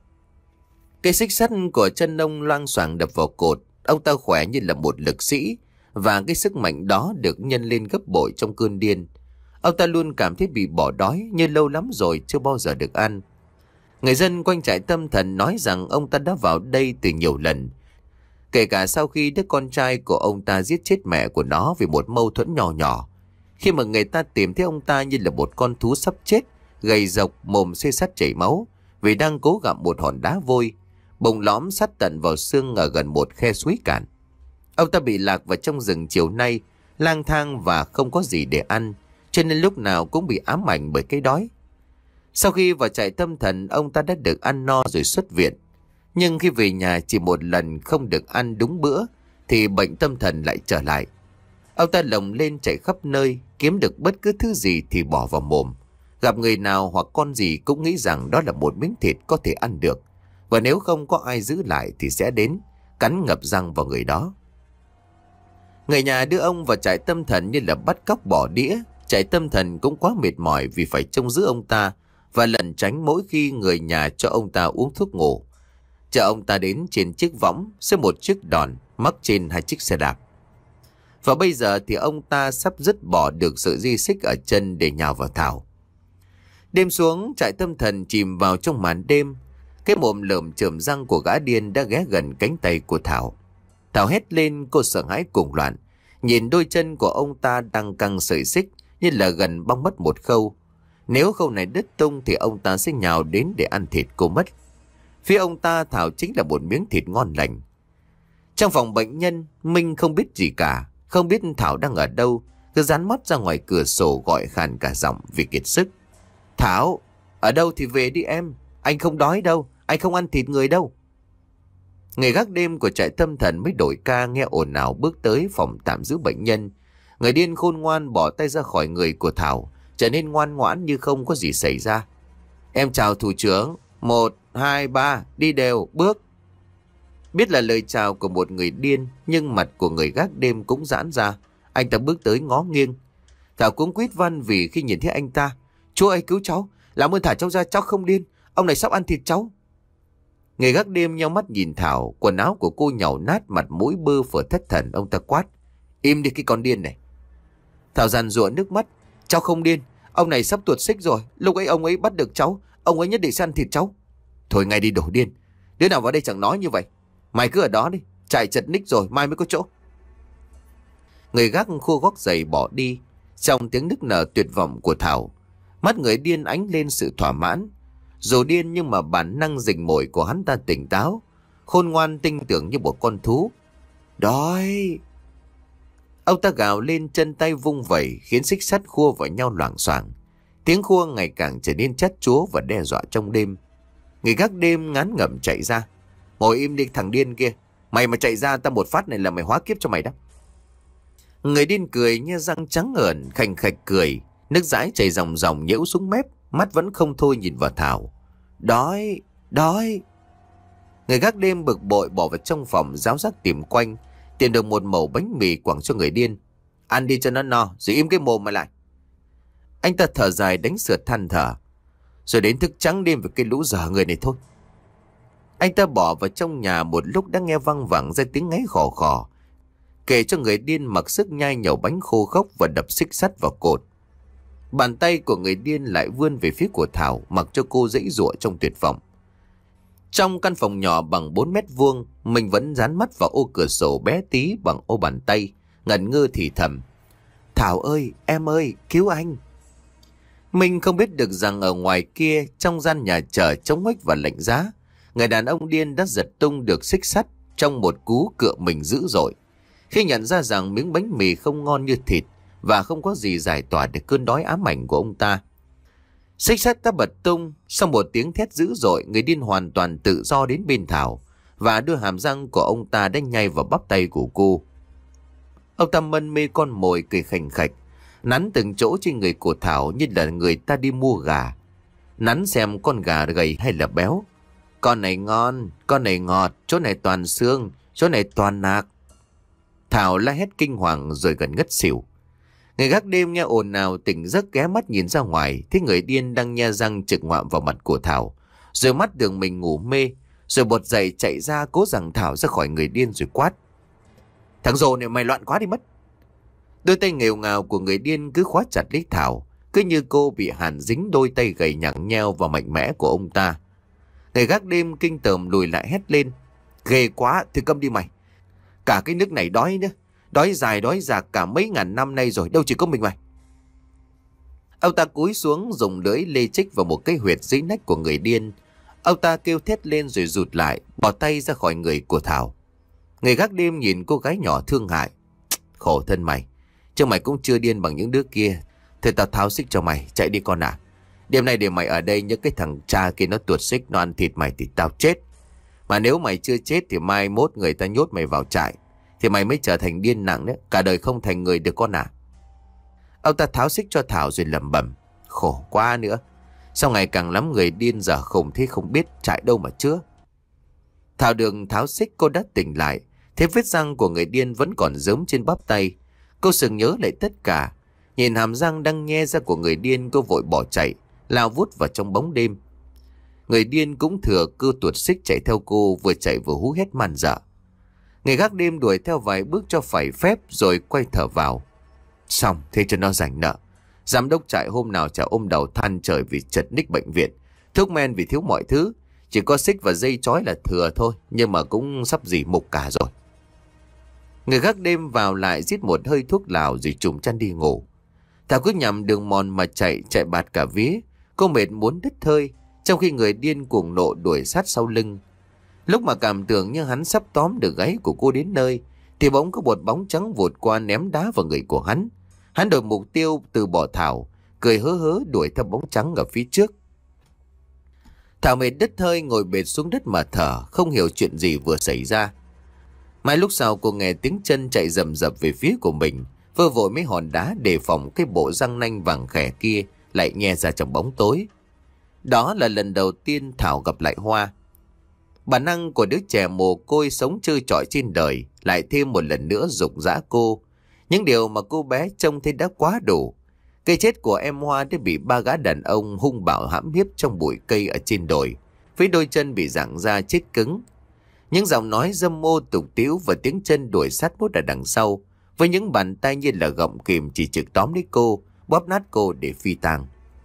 Cây xích sắt của chân ông loang xoảng đập vào cột. Ông ta khỏe như là một lực sĩ, và cái sức mạnh đó được nhân lên gấp bội trong cơn điên. Ông ta luôn cảm thấy bị bỏ đói, như lâu lắm rồi chưa bao giờ được ăn. Người dân quanh trại tâm thần nói rằng ông ta đã vào đây từ nhiều lần, kể cả sau khi đứa con trai của ông ta giết chết mẹ của nó vì một mâu thuẫn nhỏ nhỏ. Khi mà người ta tìm thấy ông ta như là một con thú sắp chết, gầy rộc, mồm xê sắt chảy máu, vì đang cố gặm một hòn đá vôi, bụng lõm sát tận vào xương ở gần một khe suối cạn. Ông ta bị lạc vào trong rừng chiều nay, lang thang và không có gì để ăn, cho nên lúc nào cũng bị ám ảnh bởi cái đói. Sau khi vào trại tâm thần, ông ta đã được ăn no rồi xuất viện. Nhưng khi về nhà chỉ một lần không được ăn đúng bữa, thì bệnh tâm thần lại trở lại. Ông ta lồng lên chạy khắp nơi, kiếm được bất cứ thứ gì thì bỏ vào mồm. Gặp người nào hoặc con gì cũng nghĩ rằng đó là một miếng thịt có thể ăn được. Và nếu không có ai giữ lại thì sẽ đến, cắn ngập răng vào người đó. Người nhà đưa ông vào trại tâm thần như là bắt cóc bỏ đĩa. Trại tâm thần cũng quá mệt mỏi vì phải trông giữ ông ta và lẩn tránh mỗi khi người nhà cho ông ta uống thuốc ngủ. Chở ông ta đến trên chiếc võng, xếp một chiếc đòn mắc trên hai chiếc xe đạp. Và bây giờ thì ông ta sắp dứt bỏ được sợi dây xích ở chân để nhào vào Thảo. Đêm xuống, trại tâm thần chìm vào trong màn đêm. Cái mồm lởm chởm răng của gã điên đã ghé gần cánh tay của Thảo. Thảo hét lên, cô sợ hãi cuồng loạn, nhìn đôi chân của ông ta đang căng sợi xích như là gần bong mất một khâu. Nếu khâu này đứt tung thì ông ta sẽ nhào đến để ăn thịt cô mất. Phía ông ta, Thảo chính là một miếng thịt ngon lành. Trong phòng bệnh nhân, Minh không biết gì cả, không biết Thảo đang ở đâu, cứ dán mắt ra ngoài cửa sổ gọi khàn cả giọng vì kiệt sức. Thảo, ở đâu thì về đi em, anh không đói đâu, anh không ăn thịt người đâu. Người gác đêm của trại tâm thần mới đổi ca nghe ồn ào bước tới phòng tạm giữ bệnh nhân. Người điên khôn ngoan bỏ tay ra khỏi người của Thảo, trở nên ngoan ngoãn như không có gì xảy ra. Em chào thủ trưởng, một, hai, ba, đi đều, bước. Biết là lời chào của một người điên, nhưng mặt của người gác đêm cũng giãn ra. Anh ta bước tới ngó nghiêng. Thảo cũng quýt van vì khi nhìn thấy anh ta. Chú ơi cứu cháu, làm ơn thả cháu ra, cháu không điên, ông này sắp ăn thịt cháu. Người gác đêm nheo mắt nhìn Thảo, quần áo của cô nhàu nát, mặt mũi bơ phờ thất thần. Ông ta quát, im đi cái con điên này. Thảo giàn giụa nước mắt, cháu không điên, ông này sắp tuột xích rồi, lúc ấy ông ấy bắt được cháu, ông ấy nhất định sẽ ăn thịt cháu. Thôi ngay đi đổ điên, đứa nào vào đây chẳng nói như vậy. Mày cứ ở đó đi, chạy chật ních rồi mai mới có chỗ. Người gác khô gót giày bỏ đi, trong tiếng nức nở tuyệt vọng của Thảo. Mắt người điên ánh lên sự thỏa mãn. Dù điên nhưng mà bản năng rình mồi của hắn ta tỉnh táo, khôn ngoan tinh tưởng như một con thú. Đói! Ông ta gào lên, chân tay vung vẩy khiến xích sắt khua vào nhau loảng xoảng. Tiếng khua ngày càng trở nên chát chúa và đe dọa trong đêm. Người gác đêm ngán ngẩm chạy ra. Ngồi im đi thằng điên kia, mày mà chạy ra ta một phát này là mày hóa kiếp cho mày đó. Người điên cười như răng trắng ởn, khành khạch cười, nước dãi chảy ròng ròng nhễu xuống mép, mắt vẫn không thôi nhìn vào Thảo. Đói, đói. Người gác đêm bực bội bỏ vào trong phòng ráo rác tìm quanh, tìm được một mẩu bánh mì quẳng cho người điên. Ăn đi cho nó no, rồi im cái mồm mà lại. Anh ta thở dài đánh sượt than thở, rồi đến thức trắng đêm với cái lũ dở người này thôi. Anh ta bỏ vào trong nhà một lúc đã nghe văng vẳng ra tiếng ngáy khò khò, kể cho người điên mặc sức nhai nhầu bánh khô khốc và đập xích sắt vào cột. Bàn tay của người điên lại vươn về phía của Thảo, mặc cho cô giãy giụa trong tuyệt vọng. Trong căn phòng nhỏ bằng bốn mét vuông, mình vẫn dán mắt vào ô cửa sổ bé tí bằng ô bàn tay, ngẩn ngơ thì thầm. Thảo ơi, em ơi, cứu anh. Mình không biết được rằng ở ngoài kia, trong gian nhà chờ trống huếch và lạnh giá, người đàn ông điên đã giật tung được xích sắt trong một cú cựa mình dữ dội, khi nhận ra rằng miếng bánh mì không ngon như thịt và không có gì giải tỏa được cơn đói ám ảnh của ông ta. Xích sắt đã bật tung, sau một tiếng thét dữ dội, người điên hoàn toàn tự do đến bên Thảo và đưa hàm răng của ông ta đánh nhai vào bắp tay của cô. Ông ta mân mê con mồi cười khành khạch, nắn từng chỗ trên người của Thảo như là người ta đi mua gà, nắn xem con gà gầy hay là béo. Con này ngon, con này ngọt, chỗ này toàn xương, chỗ này toàn nạc. Thảo la hét kinh hoàng rồi gần ngất xỉu. Người gác đêm nghe ồn ào tỉnh giấc ghé mắt nhìn ra ngoài, thấy người điên đang nhe răng trực ngoạm vào mặt của Thảo, rồi mắt đường mình ngủ mê, rồi bật dậy chạy ra cố giằng Thảo ra khỏi người điên rồi quát. Thằng rồ này mày loạn quá đi mất. Đôi tay nghèo ngào của người điên cứ khóa chặt lấy Thảo, cứ như cô bị hàn dính đôi tay gầy nhẵn nheo và mạnh mẽ của ông ta. Người gác đêm kinh tởm lùi lại hét lên. Ghê quá, thì câm đi mày. Cả cái nước này đói nữa, đói dài đói dạc cả mấy ngàn năm nay rồi, đâu chỉ có mình mày. Ông ta cúi xuống dùng lưỡi lê chích vào một cái huyệt dưới nách của người điên. Ông ta kêu thét lên rồi rụt lại, bỏ tay ra khỏi người của Thảo. Người gác đêm nhìn cô gái nhỏ thương hại. Khổ thân mày, chứ mày cũng chưa điên bằng những đứa kia. Thôi tao tháo xích cho mày, chạy đi con à. Đêm nay để mày ở đây, những cái thằng cha kia nó tuột xích, nó ăn thịt mày thì tao chết. Mà nếu mày chưa chết thì mai mốt người ta nhốt mày vào trại, thì mày mới trở thành điên nặng đấy, cả đời không thành người được con à. Ông ta tháo xích cho Thảo rồi lẩm bẩm. Khổ quá nữa, sao ngày càng lắm người điên dở khùng thế, không biết chạy đâu mà chữa. Thảo được tháo xích, cô đã tỉnh lại, thấy vết răng của người điên vẫn còn rớm trên bắp tay. Cô sừng nhớ lại tất cả, nhìn hàm răng đang nhe ra của người điên, cô vội bỏ chạy, lao vút vào trong bóng đêm. Người điên cũng thừa cơ tuột xích chạy theo cô, vừa chạy vừa hú hét man dợ. Người gác đêm đuổi theo vài bước cho phải phép rồi quay thở vào. Xong, thế cho nó rảnh nợ. Giám đốc trại hôm nào chả ôm đầu than trời vì chật ních bệnh viện, thuốc men vì thiếu mọi thứ, chỉ có xích và dây trói là thừa thôi, nhưng mà cũng sắp dỉ mục cả rồi. Người gác đêm vào lại rít một hơi thuốc lào rồi trùm chăn đi ngủ. Thảo cứ nhằm đường mòn mà chạy, chạy bạt cả vía. Cô mệt muốn đứt hơi, trong khi người điên cuồng nộ đuổi sát sau lưng. Lúc mà cảm tưởng như hắn sắp tóm được gáy của cô đến nơi, thì bỗng có một bóng trắng vụt qua ném đá vào người của hắn. Hắn đổi mục tiêu từ bỏ Thảo, cười hớ hớ đuổi theo bóng trắng ở phía trước. Thảo mệt đứt hơi ngồi bệt xuống đất mà thở, không hiểu chuyện gì vừa xảy ra. Mãi lúc sau cô nghe tiếng chân chạy rầm rập về phía của mình, vơ vội mấy hòn đá đề phòng cái bộ răng nanh vàng khè kia lại nghe ra trong bóng tối. Đó là lần đầu tiên Thảo gặp lại Hoa. Bản năng của đứa trẻ mồ côi sống trơ trọi trên đời lại thêm một lần nữa giục giã cô. Những điều mà cô bé trông thấy đã quá đủ. Cái chết của em Hoa đã bị ba gã đàn ông hung bạo hãm hiếp trong bụi cây ở trên đồi, với đôi chân bị giãng ra chết cứng. Những giọng nói dâm mô tục tĩu và tiếng chân đuổi sát bút ở đằng sau, với những bàn tay như là gọng kìm chỉ trực tóm lấy cô, bóp nát cô để phi tang.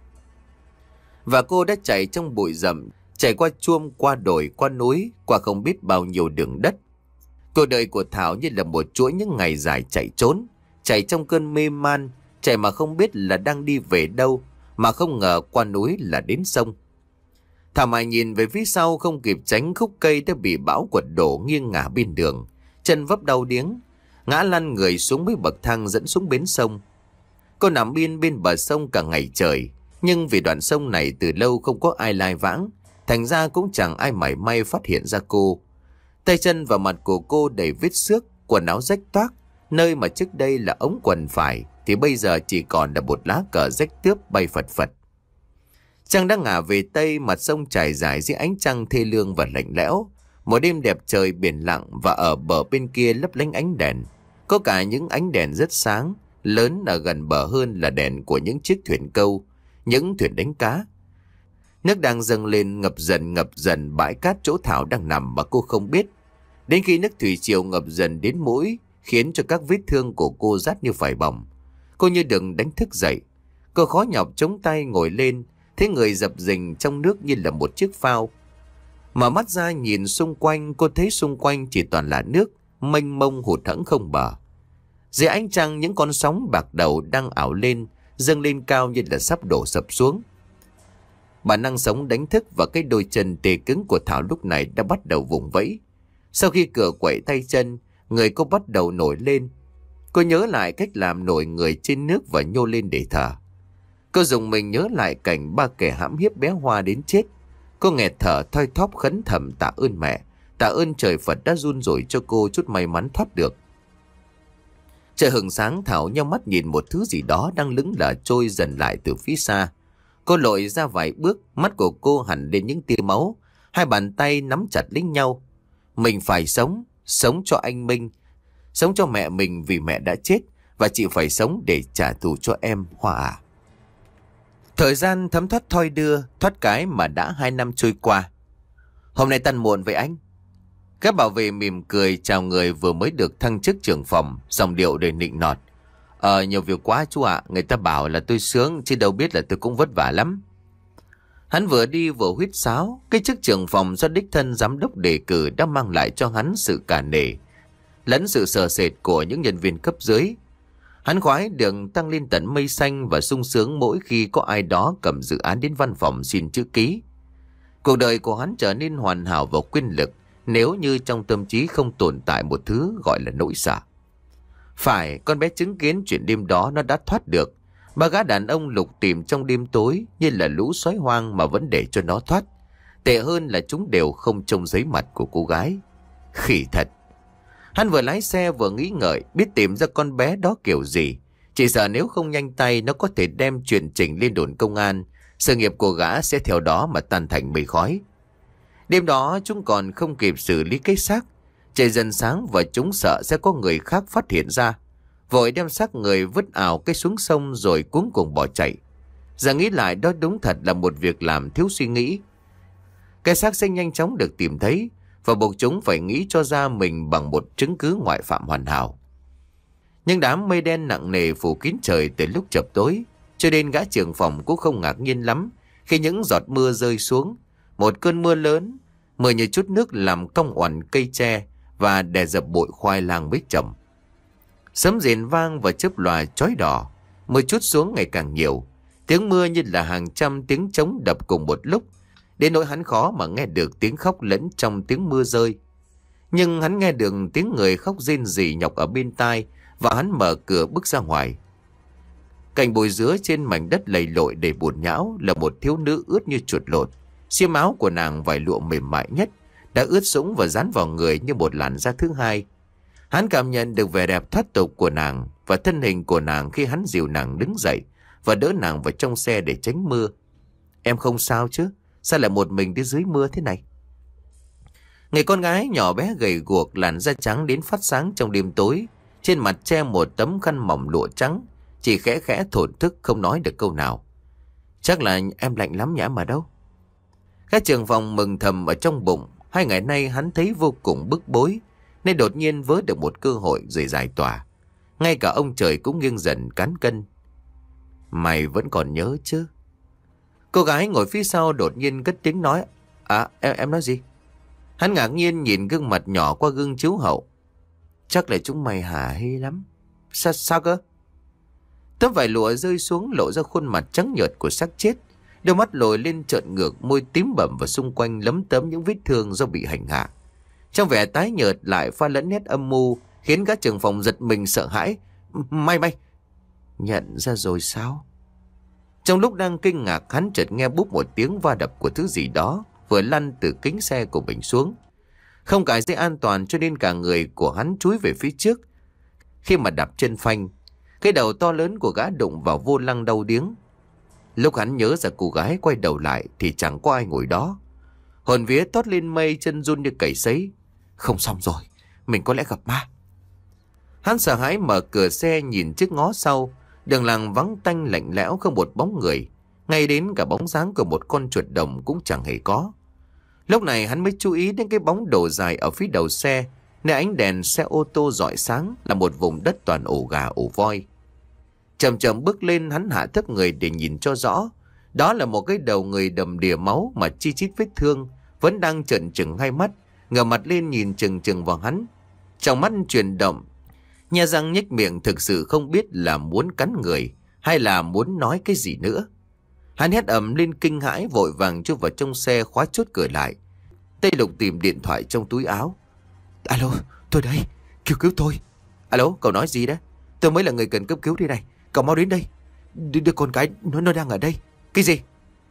Và cô đã chạy trong bụi rậm, chạy qua chuông, qua đồi, qua núi, qua không biết bao nhiêu đường đất. Cuộc đời của Thảo như là một chuỗi những ngày dài chạy trốn, chạy trong cơn mê man, chạy mà không biết là đang đi về đâu, mà không ngờ qua núi là đến sông. Thảo Mai nhìn về phía sau không kịp tránh, khúc cây đã bị bão quật đổ nghiêng ngả bên đường, chân vấp đau điếng, ngã lăn người xuống mấy bậc thang dẫn xuống bến sông. Cô nằm yên bên bờ sông cả ngày trời, nhưng vì đoạn sông này từ lâu không có ai lai vãng, thành ra cũng chẳng ai mảy may phát hiện ra cô. Tay chân và mặt của cô đầy vết xước, quần áo rách toác, nơi mà trước đây là ống quần phải thì bây giờ chỉ còn là một lá cờ rách tướp bay phật phật. Trăng đang ngả về tây, mặt sông trải dài dưới ánh trăng thê lương và lạnh lẽo. Một đêm đẹp trời biển lặng, và ở bờ bên kia lấp lánh ánh đèn. Có cả những ánh đèn rất sáng, lớn ở gần bờ hơn là đèn của những chiếc thuyền câu, những thuyền đánh cá. Nước đang dâng lên ngập dần ngập dần bãi cát chỗ Thảo đang nằm mà cô không biết. Đến khi nước thủy triều ngập dần đến mũi, khiến cho các vết thương của cô rát như phải bỏng. Cô như đừng đánh thức dậy. Cô khó nhọc chống tay ngồi lên, thấy người dập dình trong nước như là một chiếc phao. Mở mắt ra nhìn xung quanh, cô thấy xung quanh chỉ toàn là nước, mênh mông hụt hẫng không bờ. Dưới ánh trăng những con sóng bạc đầu đang ảo lên, dâng lên cao như là sắp đổ sập xuống. Bản năng sống đánh thức và cái đôi chân tê cứng của Thảo lúc này đã bắt đầu vùng vẫy. Sau khi cựa quậy tay chân, người cô bắt đầu nổi lên. Cô nhớ lại cách làm nổi người trên nước và nhô lên để thở. Cô dùng mình nhớ lại cảnh ba kẻ hãm hiếp bé Hoa đến chết. Cô nghẹt thở thoi thóp khấn thầm tạ ơn mẹ, tạ ơn trời Phật đã run rủi cho cô chút may mắn thoát được. Trời hừng sáng, Thảo nhắm mắt nhìn một thứ gì đó đang lững lờ trôi dần lại từ phía xa. Cô lội ra vài bước, mắt của cô hằn lên những tia máu, hai bàn tay nắm chặt lấy nhau. Mình phải sống, sống cho anh Minh, sống cho mẹ mình vì mẹ đã chết, và chị phải sống để trả thù cho em, Hoa à. Thời gian thấm thoát thoi đưa, thoát cái mà đã hai năm trôi qua. Hôm nay tan muộn với anh. Các bảo vệ mỉm cười chào người vừa mới được thăng chức trưởng phòng, giọng điệu đầy nịnh nọt. Ờ, nhiều việc quá chú ạ, người ta bảo là tôi sướng, chứ đâu biết là tôi cũng vất vả lắm. Hắn vừa đi vừa huýt sáo, cái chức trưởng phòng do đích thân giám đốc đề cử đã mang lại cho hắn sự cả nể, lẫn sự sợ sệt của những nhân viên cấp dưới. Hắn khoái được tăng lên tận mây xanh và sung sướng mỗi khi có ai đó cầm dự án đến văn phòng xin chữ ký. Cuộc đời của hắn trở nên hoàn hảo và quyền lực nếu như trong tâm trí không tồn tại một thứ gọi là nỗi sợ. Phải, con bé chứng kiến chuyện đêm đó nó đã thoát được. Ba gã đàn ông lục tìm trong đêm tối như là lũ sói hoang mà vẫn để cho nó thoát. Tệ hơn là chúng đều không trông thấy mặt của cô gái. Khỉ thật. Hắn vừa lái xe vừa nghĩ ngợi biết tìm ra con bé đó kiểu gì. Chỉ sợ nếu không nhanh tay nó có thể đem chuyện trình lên đồn công an. Sự nghiệp của gã sẽ theo đó mà tan thành mây khói. Đêm đó chúng còn không kịp xử lý cái xác. Trời dần sáng và chúng sợ sẽ có người khác phát hiện ra. Vội đem xác người vứt ảo cái xuống sông rồi cuống cuồng bỏ chạy. Giờ nghĩ lại đó đúng thật là một việc làm thiếu suy nghĩ. Cái xác sẽ nhanh chóng được tìm thấy và buộc chúng phải nghĩ cho ra mình bằng một chứng cứ ngoại phạm hoàn hảo. Nhưng đám mây đen nặng nề phủ kín trời từ lúc chập tối, cho nên gã trưởng phòng cũng không ngạc nhiên lắm khi những giọt mưa rơi xuống. Một cơn mưa lớn, mưa như chút nước làm cong oằn cây tre và đè dập bụi khoai lang mới trồng. Sấm rền vang và chớp lòa chói đỏ, mưa chút xuống ngày càng nhiều. Tiếng mưa như là hàng trăm tiếng trống đập cùng một lúc, đến nỗi hắn khó mà nghe được tiếng khóc lẫn trong tiếng mưa rơi. Nhưng hắn nghe được tiếng người khóc rên rỉ nhọc ở bên tai, và hắn mở cửa bước ra ngoài. Cành bụi dứa trên mảnh đất lầy lội đầy bùn nhão là một thiếu nữ ướt như chuột lột. Xiêm áo của nàng vải lụa mềm mại nhất đã ướt sũng và dán vào người như một làn da thứ hai. Hắn cảm nhận được vẻ đẹp thoát tục của nàng và thân hình của nàng khi hắn dìu nàng đứng dậy và đỡ nàng vào trong xe để tránh mưa. Em không sao chứ? Sao lại một mình đi dưới mưa thế này? Người con gái nhỏ bé gầy guộc, làn da trắng đến phát sáng trong đêm tối, trên mặt che một tấm khăn mỏng lụa trắng, chỉ khẽ khẽ thổn thức không nói được câu nào. Chắc là em lạnh lắm nhỉ mà đâu. Các trưởng phòng mừng thầm ở trong bụng. Hai ngày nay hắn thấy vô cùng bức bối, nên đột nhiên vớ được một cơ hội rồi giải tỏa. Ngay cả ông trời cũng nghiêng dần cán cân. Mày vẫn còn nhớ chứ? Cô gái ngồi phía sau đột nhiên cất tiếng nói. À em, em nói gì? Hắn ngạc nhiên nhìn gương mặt nhỏ qua gương chiếu hậu. Chắc là chúng mày hả hê lắm. Sao, sao cơ? Tấm vải lụa rơi xuống lộ ra khuôn mặt trắng nhợt của xác chết. Đôi mắt lồi lên trợn ngược, môi tím bầm và xung quanh lấm tấm những vết thương do bị hành hạ. Trong vẻ tái nhợt lại pha lẫn nét âm mưu, khiến các trưởng phòng giật mình sợ hãi. May may, nhận ra rồi sao? Trong lúc đang kinh ngạc, hắn chợt nghe búp một tiếng va đập của thứ gì đó vừa lăn từ kính xe của mình xuống. Không cài dây an toàn cho nên cả người của hắn chúi về phía trước. Khi mà đạp chân phanh, cái đầu to lớn của gã đụng vào vô lăng đau điếng. Lúc hắn nhớ ra cô gái quay đầu lại thì chẳng có ai ngồi đó. Hồn vía tót lên mây, chân run như cầy sấy. Không xong rồi, mình có lẽ gặp ma. Hắn sợ hãi mở cửa xe nhìn trước ngó sau. Đường làng vắng tanh lạnh lẽo, không một bóng người. Ngay đến cả bóng dáng của một con chuột đồng cũng chẳng hề có. Lúc này hắn mới chú ý đến cái bóng đổ dài ở phía đầu xe, nơi ánh đèn xe ô tô rọi sáng là một vùng đất toàn ổ gà ổ voi. Chậm chậm bước lên, hắn hạ thấp người để nhìn cho rõ. Đó là một cái đầu người đầm đìa máu mà chi chít vết thương, vẫn đang trợn trừng hai mắt, ngửa mặt lên nhìn chừng chừng vào hắn. Trong mắt chuyển động, nhe răng nhếch miệng, thực sự không biết là muốn cắn người hay là muốn nói cái gì nữa. Hắn hét ầm lên kinh hãi, vội vàng chui vào trong xe, khóa chốt cửa lại. Tay lục tìm điện thoại trong túi áo. Alo, tôi đây, cứu cứu tôi. Alo, cậu nói gì đấy? Tôi mới là người cần cấp cứu đây này, cậu mau đến đây. Đứa, đứa con gái nó, nó đang ở đây. Cái gì?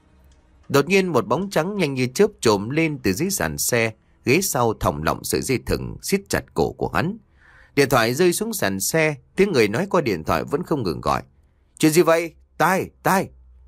Đột nhiên một bóng trắng nhanh như chớp trồm lên từ dưới sàn xe, ghế sau thòng lọng sợi dây thừng siết chặt cổ của hắn. Điện thoại rơi xuống sàn xe, tiếng người nói qua điện thoại vẫn không ngừng gọi. Chuyện gì vậy? Tai, tai.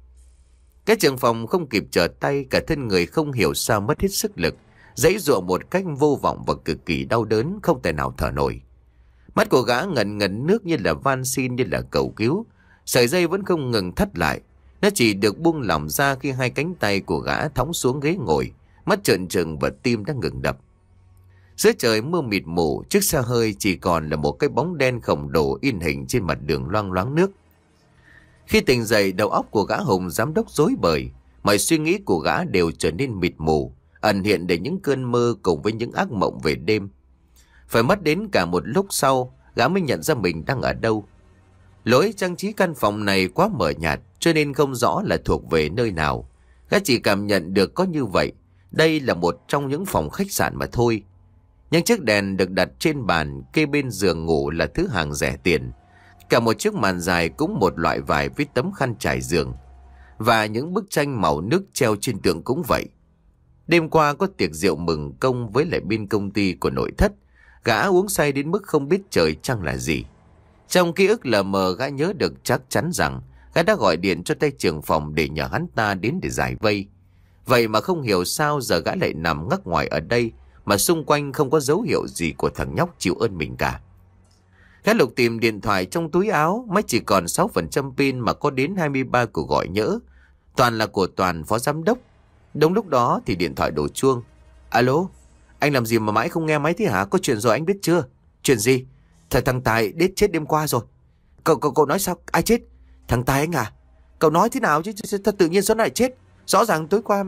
Cái trưởng phòng không kịp trở tay, cả thân người không hiểu sao mất hết sức lực, giãy giụa một cách vô vọng và cực kỳ đau đớn, không thể nào thở nổi. Mắt của gã ngần ngần nước như là van xin, như là cầu cứu. Sợi dây vẫn không ngừng thắt lại. Nó chỉ được buông lỏng ra khi hai cánh tay của gã thõng xuống ghế ngồi, mắt trợn trừng và tim đang ngừng đập. Dưới trời mưa mịt mù, chiếc xe hơi chỉ còn là một cái bóng đen khổng lồ in hình trên mặt đường loang loáng nước. Khi tỉnh dậy, đầu óc của gã Hùng giám đốc rối bời, mọi suy nghĩ của gã đều trở nên mịt mù, ẩn hiện để những cơn mơ cùng với những ác mộng về đêm. Phải mất đến cả một lúc sau, gã mới nhận ra mình đang ở đâu. Lối trang trí căn phòng này quá mờ nhạt, cho nên không rõ là thuộc về nơi nào. Gã chỉ cảm nhận được có như vậy, đây là một trong những phòng khách sạn mà thôi. Những chiếc đèn được đặt trên bàn kê bên giường ngủ là thứ hàng rẻ tiền. Cả một chiếc màn dài cũng một loại vải với tấm khăn trải giường. Và những bức tranh màu nước treo trên tường cũng vậy. Đêm qua có tiệc rượu mừng công với lại bên công ty của nội thất. Gã uống say đến mức không biết trời trăng là gì. Trong ký ức lờ mờ, gã nhớ được chắc chắn rằng gã đã gọi điện cho tay trưởng phòng để nhờ hắn ta đến để giải vây. Vậy mà không hiểu sao giờ gã lại nằm ngắc ngoài ở đây, mà xung quanh không có dấu hiệu gì của thằng nhóc chịu ơn mình cả. Gã lục tìm điện thoại trong túi áo, mới chỉ còn sáu phần trăm pin mà có đến hai mươi ba cuộc gọi nhỡ. Toàn là của Toàn, phó giám đốc. Đúng lúc đó thì điện thoại đổ chuông. Alo, anh làm gì mà mãi không nghe máy thế hả? Có chuyện rồi anh biết chưa? Chuyện gì? Thời thằng Tài đết chết đêm qua rồi. Cậu, cậu, cậu nói sao? Ai chết? Thằng Tài anh à? Cậu nói thế nào chứ? Thật tự nhiên sao lại chết? Rõ ràng tối qua...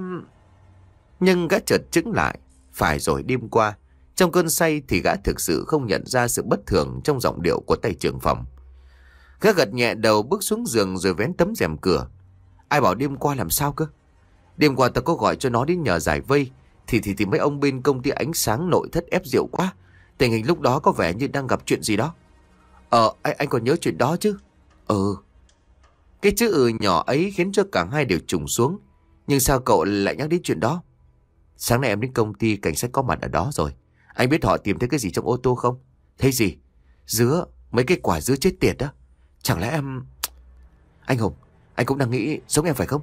Nhưng gã chợt chững lại. Phải rồi, đêm qua trong cơn say thì gã thực sự không nhận ra sự bất thường trong giọng điệu của tay trưởng phòng. Gã gật nhẹ đầu, bước xuống giường rồi vén tấm rèm cửa. Ai bảo đêm qua làm sao cơ? Đêm qua ta có gọi cho nó đến nhờ giải vây, Thì thì thì mấy ông bên công ty ánh sáng nội thất ép rượu quá. Tình hình lúc đó có vẻ như đang gặp chuyện gì đó. Ờ anh, anh còn nhớ chuyện đó chứ? Ừ. Cái chữ ừ nhỏ ấy khiến cho cả hai đều trùng xuống. Nhưng sao cậu lại nhắc đến chuyện đó? Sáng nay em đến công ty, cảnh sát có mặt ở đó rồi. Anh biết họ tìm thấy cái gì trong ô tô không? Thấy gì? Dứa, mấy cái quả dứa chết tiệt đó. Chẳng lẽ em... Anh Hùng, anh cũng đang nghĩ giống em phải không?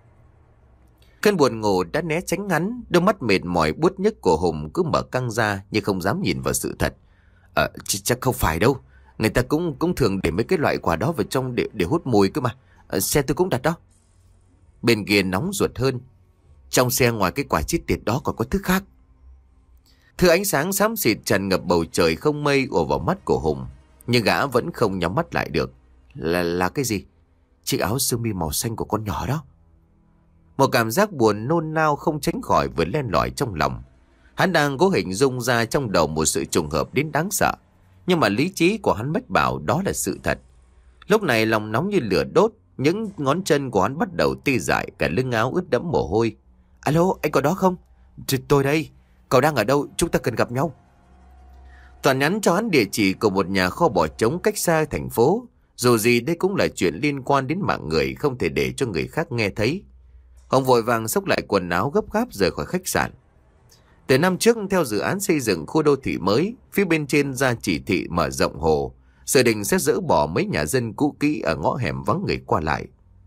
Cơn buồn ngủ đã né tránh hắn, đôi mắt mệt mỏi buốt nhức của Hùng cứ mở căng ra nhưng không dám nhìn vào sự thật. Ờ, ch chắc không phải đâu. Người ta cũng cũng thường để mấy cái loại quả đó vào trong để, để hút mùi cơ mà. Ờ, xe tôi cũng đặt đó. Bên kia nóng ruột hơn. Trong xe ngoài cái quả chết tiệt đó còn có thứ khác. Thứ ánh sáng xám xịt tràn ngập bầu trời không mây ùa vào mắt của Hùng, nhưng gã vẫn không nhắm mắt lại được. Là là cái gì? Chiếc áo sơ mi màu xanh của con nhỏ đó. Một cảm giác buồn nôn nao không tránh khỏi vừa len lỏi trong lòng. Hắn đang cố hình dung ra trong đầu một sự trùng hợp đến đáng sợ, nhưng mà lý trí của hắn mách bảo đó là sự thật. Lúc này lòng nóng như lửa đốt, những ngón chân của hắn bắt đầu tê dại, cả lưng áo ướt đẫm mồ hôi. Alo, anh có đó không? Tôi đây. Cậu đang ở đâu? Chúng ta cần gặp nhau. Toàn nhắn cho hắn địa chỉ của một nhà kho bỏ trống cách xa thành phố. Dù gì đây cũng là chuyện liên quan đến mạng người, không thể để cho người khác nghe thấy. Hồng vội vàng xốc lại quần áo gấp gáp rời khỏi khách sạn. Từ năm trước, theo dự án xây dựng khu đô thị mới, phía bên trên ra chỉ thị mở rộng hồ, dự định sẽ dỡ bỏ mấy nhà dân cũ kỹ ở ngõ hẻm vắng người qua lại.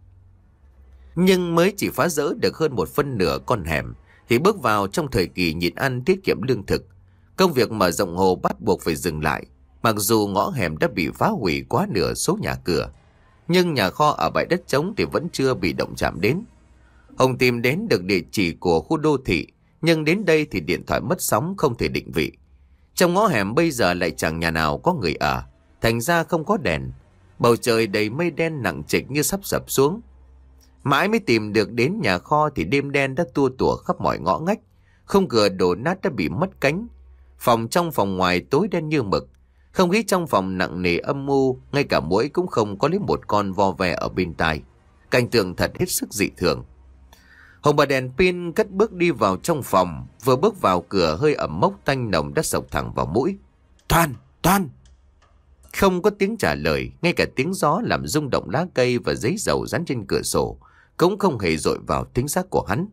Nhưng mới chỉ phá rỡ được hơn một phân nửa con hẻm thì bước vào trong thời kỳ nhịn ăn tiết kiệm lương thực. Công việc mở rộng hồ bắt buộc phải dừng lại. Mặc dù ngõ hẻm đã bị phá hủy quá nửa số nhà cửa, nhưng nhà kho ở bãi đất trống thì vẫn chưa bị động chạm đến. Hồng tìm đến được địa chỉ của khu đô thị, nhưng đến đây thì điện thoại mất sóng, không thể định vị. Trong ngõ hẻm bây giờ lại chẳng nhà nào có người ở, thành ra không có đèn. Bầu trời đầy mây đen nặng trịch như sắp sập xuống. Mãi mới tìm được đến nhà kho thì đêm đen đã tua tủa khắp mọi ngõ ngách. Khung cửa đổ nát đã bị mất cánh. Phòng trong phòng ngoài tối đen như mực. Không khí trong phòng nặng nề âm mưu, ngay cả muỗi cũng không có lấy một con vo ve ở bên tai. Cảnh tượng thật hết sức dị thường. Hồng bật đèn pin cất bước đi vào trong phòng. Vừa bước vào cửa, hơi ẩm mốc tanh nồng đã sộc thẳng vào mũi. Toan, Toan. Không có tiếng trả lời, ngay cả tiếng gió làm rung động lá cây và giấy dầu dán trên cửa sổ cũng không hề dội vào thính giác của hắn.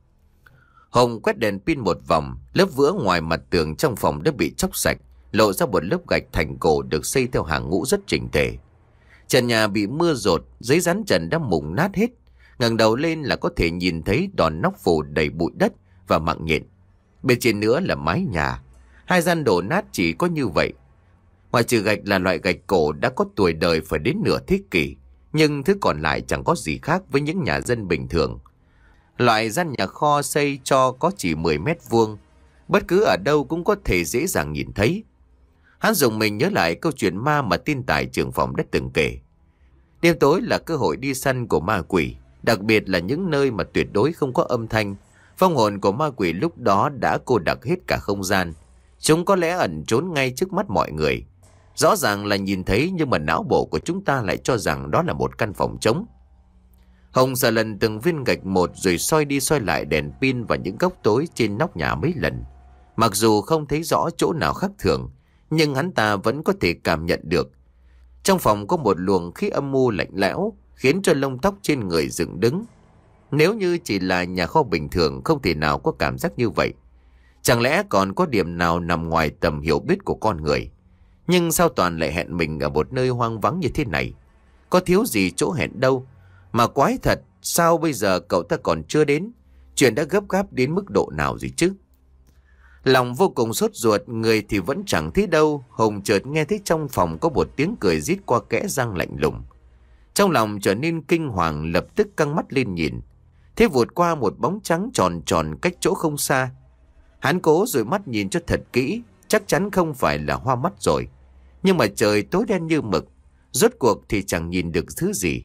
Hồng quét đèn pin một vòng, lớp vữa ngoài mặt tường trong phòng đã bị chóc sạch, lộ ra một lớp gạch thành cổ được xây theo hàng ngũ rất chỉnh tề. Trần nhà bị mưa dột, giấy dán trần đã mục nát hết. Ngẩng đầu lên là có thể nhìn thấy đòn nóc phủ đầy bụi đất và mạng nhện. Bên trên nữa là mái nhà. Hai gian đổ nát chỉ có như vậy. Ngoài trừ gạch là loại gạch cổ đã có tuổi đời phải đến nửa thế kỷ, nhưng thứ còn lại chẳng có gì khác với những nhà dân bình thường. Loại gian nhà kho xây cho có chỉ mười mét vuông, bất cứ ở đâu cũng có thể dễ dàng nhìn thấy. Hắn dùng mình nhớ lại câu chuyện ma mà tin tài trưởng phòng đã từng kể. Đêm tối là cơ hội đi săn của ma quỷ, đặc biệt là những nơi mà tuyệt đối không có âm thanh. Phong hồn của ma quỷ lúc đó đã cô đặc hết cả không gian. Chúng có lẽ ẩn trốn ngay trước mắt mọi người. Rõ ràng là nhìn thấy, nhưng mà não bộ của chúng ta lại cho rằng đó là một căn phòng trống. Hồng sờ lần từng viên gạch một rồi soi đi soi lại đèn pin và những góc tối trên nóc nhà mấy lần. Mặc dù không thấy rõ chỗ nào khác thường, nhưng hắn ta vẫn có thể cảm nhận được. Trong phòng có một luồng khí âm mưu lạnh lẽo, khiến cho lông tóc trên người dựng đứng. Nếu như chỉ là nhà kho bình thường, không thể nào có cảm giác như vậy. Chẳng lẽ còn có điểm nào nằm ngoài tầm hiểu biết của con người? Nhưng sao Toàn lại hẹn mình ở một nơi hoang vắng như thế này? Có thiếu gì chỗ hẹn đâu. Mà quái thật, sao bây giờ cậu ta còn chưa đến? Chuyện đã gấp gáp đến mức độ nào gì chứ? Lòng vô cùng sốt ruột, người thì vẫn chẳng thấy đâu. Hùng chợt nghe thấy trong phòng có một tiếng cười rít qua kẽ răng lạnh lùng. Trong lòng trở nên kinh hoàng, lập tức căng mắt lên nhìn. Thế vụt qua một bóng trắng tròn tròn cách chỗ không xa. Hắn cố rồi mắt nhìn cho thật kỹ, chắc chắn không phải là hoa mắt rồi. Nhưng mà trời tối đen như mực, rốt cuộc thì chẳng nhìn được thứ gì.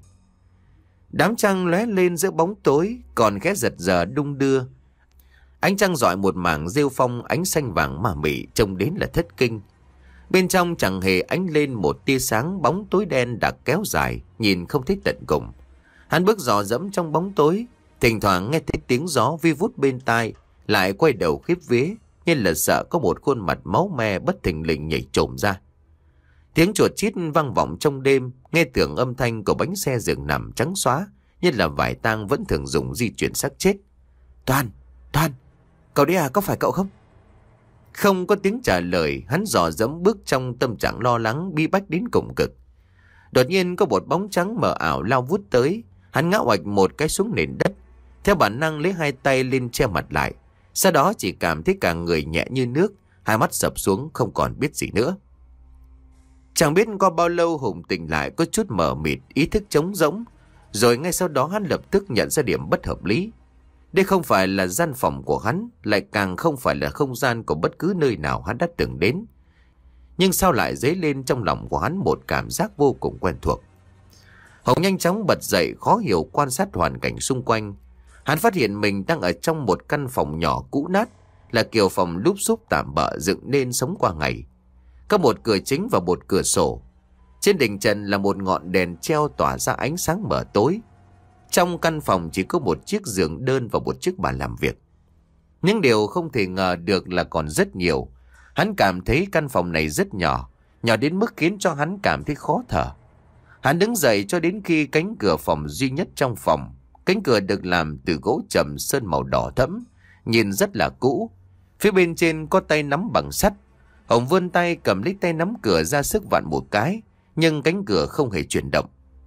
Đám trăng lóe lên giữa bóng tối, còn khẽ giật giờ đung đưa. Ánh trăng rọi một mảng rêu phong ánh xanh vàng mà mị, trông đến là thất kinh. Bên trong chẳng hề ánh lên một tia sáng, bóng tối đen đã kéo dài, nhìn không thấy tận cùng. Hắn bước dò dẫm trong bóng tối, thỉnh thoảng nghe thấy tiếng gió vi vút bên tai, lại quay đầu khiếp vía, như là sợ có một khuôn mặt máu me bất thình lình nhảy trồm ra. Tiếng chuột chít vang vọng trong đêm, nghe tưởng âm thanh của bánh xe dừng nằm trắng xóa, nhất là vải tang vẫn thường dùng di chuyển xác chết. Toàn, Toàn, cậu đấy à, có phải cậu không? Không có tiếng trả lời, hắn dò dẫm bước trong tâm trạng lo lắng bí bách đến cùng cực. Đột nhiên có một bóng trắng mờ ảo lao vút tới, hắn ngã oạch một cái xuống nền đất. Theo bản năng lấy hai tay lên che mặt lại, sau đó chỉ cảm thấy cả người nhẹ như nước, hai mắt sập xuống không còn biết gì nữa. Chẳng biết qua bao lâu Hùng tỉnh lại có chút mờ mịt, ý thức trống rỗng. Rồi ngay sau đó hắn lập tức nhận ra điểm bất hợp lý. Đây không phải là gian phòng của hắn, lại càng không phải là không gian của bất cứ nơi nào hắn đã từng đến. Nhưng sao lại dấy lên trong lòng của hắn một cảm giác vô cùng quen thuộc. Hùng nhanh chóng bật dậy, khó hiểu quan sát hoàn cảnh xung quanh. Hắn phát hiện mình đang ở trong một căn phòng nhỏ cũ nát, là kiểu phòng lúp xúp tạm bợ dựng nên sống qua ngày. Có một cửa chính và một cửa sổ. Trên đỉnh trần là một ngọn đèn treo tỏa ra ánh sáng mờ tối. Trong căn phòng chỉ có một chiếc giường đơn và một chiếc bàn làm việc. Nhưng điều không thể ngờ được là còn rất nhiều. Hắn cảm thấy căn phòng này rất nhỏ, nhỏ đến mức khiến cho hắn cảm thấy khó thở. Hắn đứng dậy cho đến khi cánh cửa phòng duy nhất trong phòng. Cánh cửa được làm từ gỗ trầm sơn màu đỏ thẫm, nhìn rất là cũ. Phía bên trên có tay nắm bằng sắt. Hồng vươn tay cầm lấy tay nắm cửa ra sức vặn một cái, nhưng cánh cửa không hề chuyển động.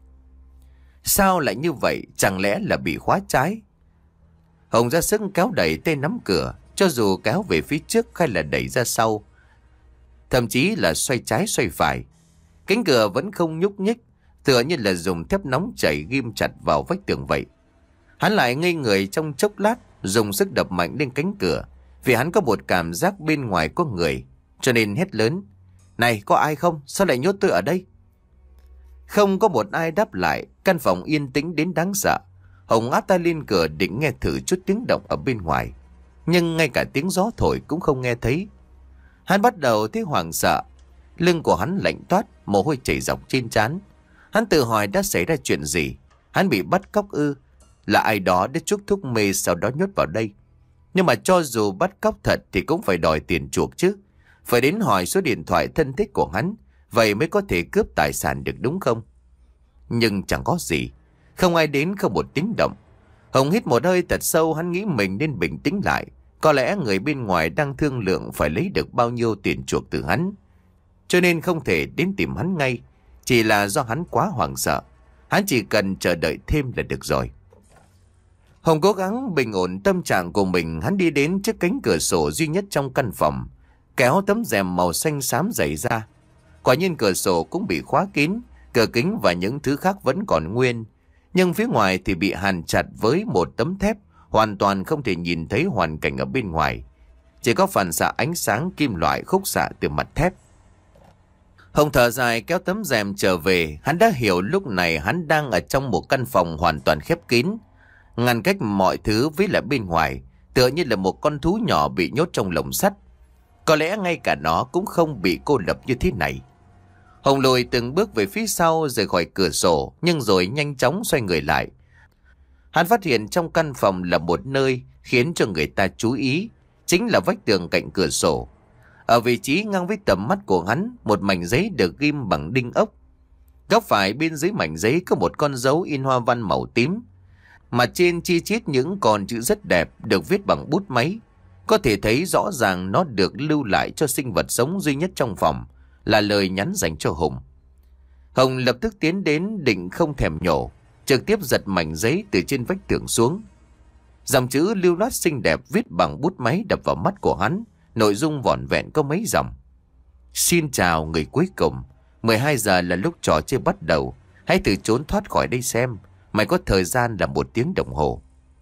Sao lại như vậy? Chẳng lẽ là bị khóa trái? Hồng ra sức kéo đẩy tay nắm cửa, cho dù kéo về phía trước hay là đẩy ra sau, thậm chí là xoay trái xoay phải, cánh cửa vẫn không nhúc nhích, tựa như là dùng thép nóng chảy ghim chặt vào vách tường vậy. Hắn lại ngây người trong chốc lát, dùng sức đập mạnh lên cánh cửa, vì hắn có một cảm giác bên ngoài có người, cho nên hét lớn: "Này, có ai không? Sao lại nhốt tôi ở đây?" Không có một ai đáp lại, căn phòng yên tĩnh đến đáng sợ. Hồng áp tay lên cửa định nghe thử chút tiếng động ở bên ngoài, nhưng ngay cả tiếng gió thổi cũng không nghe thấy. Hắn bắt đầu thấy hoảng sợ, lưng của hắn lạnh toát, mồ hôi chảy dọc trên trán. Hắn tự hỏi đã xảy ra chuyện gì. Hắn bị bắt cóc ư? Là ai đó đã chuốc thuốc mê sau đó nhốt vào đây. Nhưng mà cho dù bắt cóc thật thì cũng phải đòi tiền chuộc chứ. Phải đến hỏi số điện thoại thân thích của hắn, vậy mới có thể cướp tài sản được đúng không? Nhưng chẳng có gì, không ai đến, không một tiếng động. Hồng hít một hơi thật sâu, hắn nghĩ mình nên bình tĩnh lại. Có lẽ người bên ngoài đang thương lượng phải lấy được bao nhiêu tiền chuộc từ hắn, cho nên không thể đến tìm hắn ngay. Chỉ là do hắn quá hoảng sợ. Hắn chỉ cần chờ đợi thêm là được rồi. Hồng cố gắng bình ổn tâm trạng của mình. Hắn đi đến trước cánh cửa sổ duy nhất trong căn phòng, kéo tấm rèm màu xanh xám dày ra. Quả nhiên cửa sổ cũng bị khóa kín, cửa kính và những thứ khác vẫn còn nguyên, nhưng phía ngoài thì bị hàn chặt với một tấm thép, hoàn toàn không thể nhìn thấy hoàn cảnh ở bên ngoài. Chỉ có phản xạ ánh sáng kim loại khúc xạ từ mặt thép. Hồng thở dài kéo tấm rèm trở về. Hắn đã hiểu lúc này hắn đang ở trong một căn phòng hoàn toàn khép kín, ngăn cách mọi thứ với lại bên ngoài, tựa như là một con thú nhỏ bị nhốt trong lồng sắt. Có lẽ ngay cả nó cũng không bị cô lập như thế này. Hồng lùi từng bước về phía sau rời khỏi cửa sổ, nhưng rồi nhanh chóng xoay người lại. Hắn phát hiện trong căn phòng là một nơi khiến cho người ta chú ý, chính là vách tường cạnh cửa sổ. Ở vị trí ngang với tầm mắt của hắn, một mảnh giấy được ghim bằng đinh ốc. Góc phải bên dưới mảnh giấy có một con dấu in hoa văn màu tím. Mặt trên chi chít những con chữ rất đẹp, được viết bằng bút máy. Có thể thấy rõ ràng nó được lưu lại cho sinh vật sống duy nhất trong phòng, là lời nhắn dành cho Hùng. Hồng lập tức tiến đến định không thèm nhổ, trực tiếp giật mảnh giấy từ trên vách tường xuống. Dòng chữ lưu loát xinh đẹp viết bằng bút máy đập vào mắt của hắn, nội dung vỏn vẹn có mấy dòng. Xin chào người cuối cùng, mười hai giờ là lúc trò chơi bắt đầu, hãy thử trốn thoát khỏi đây xem, mày có thời gian là một tiếng đồng hồ.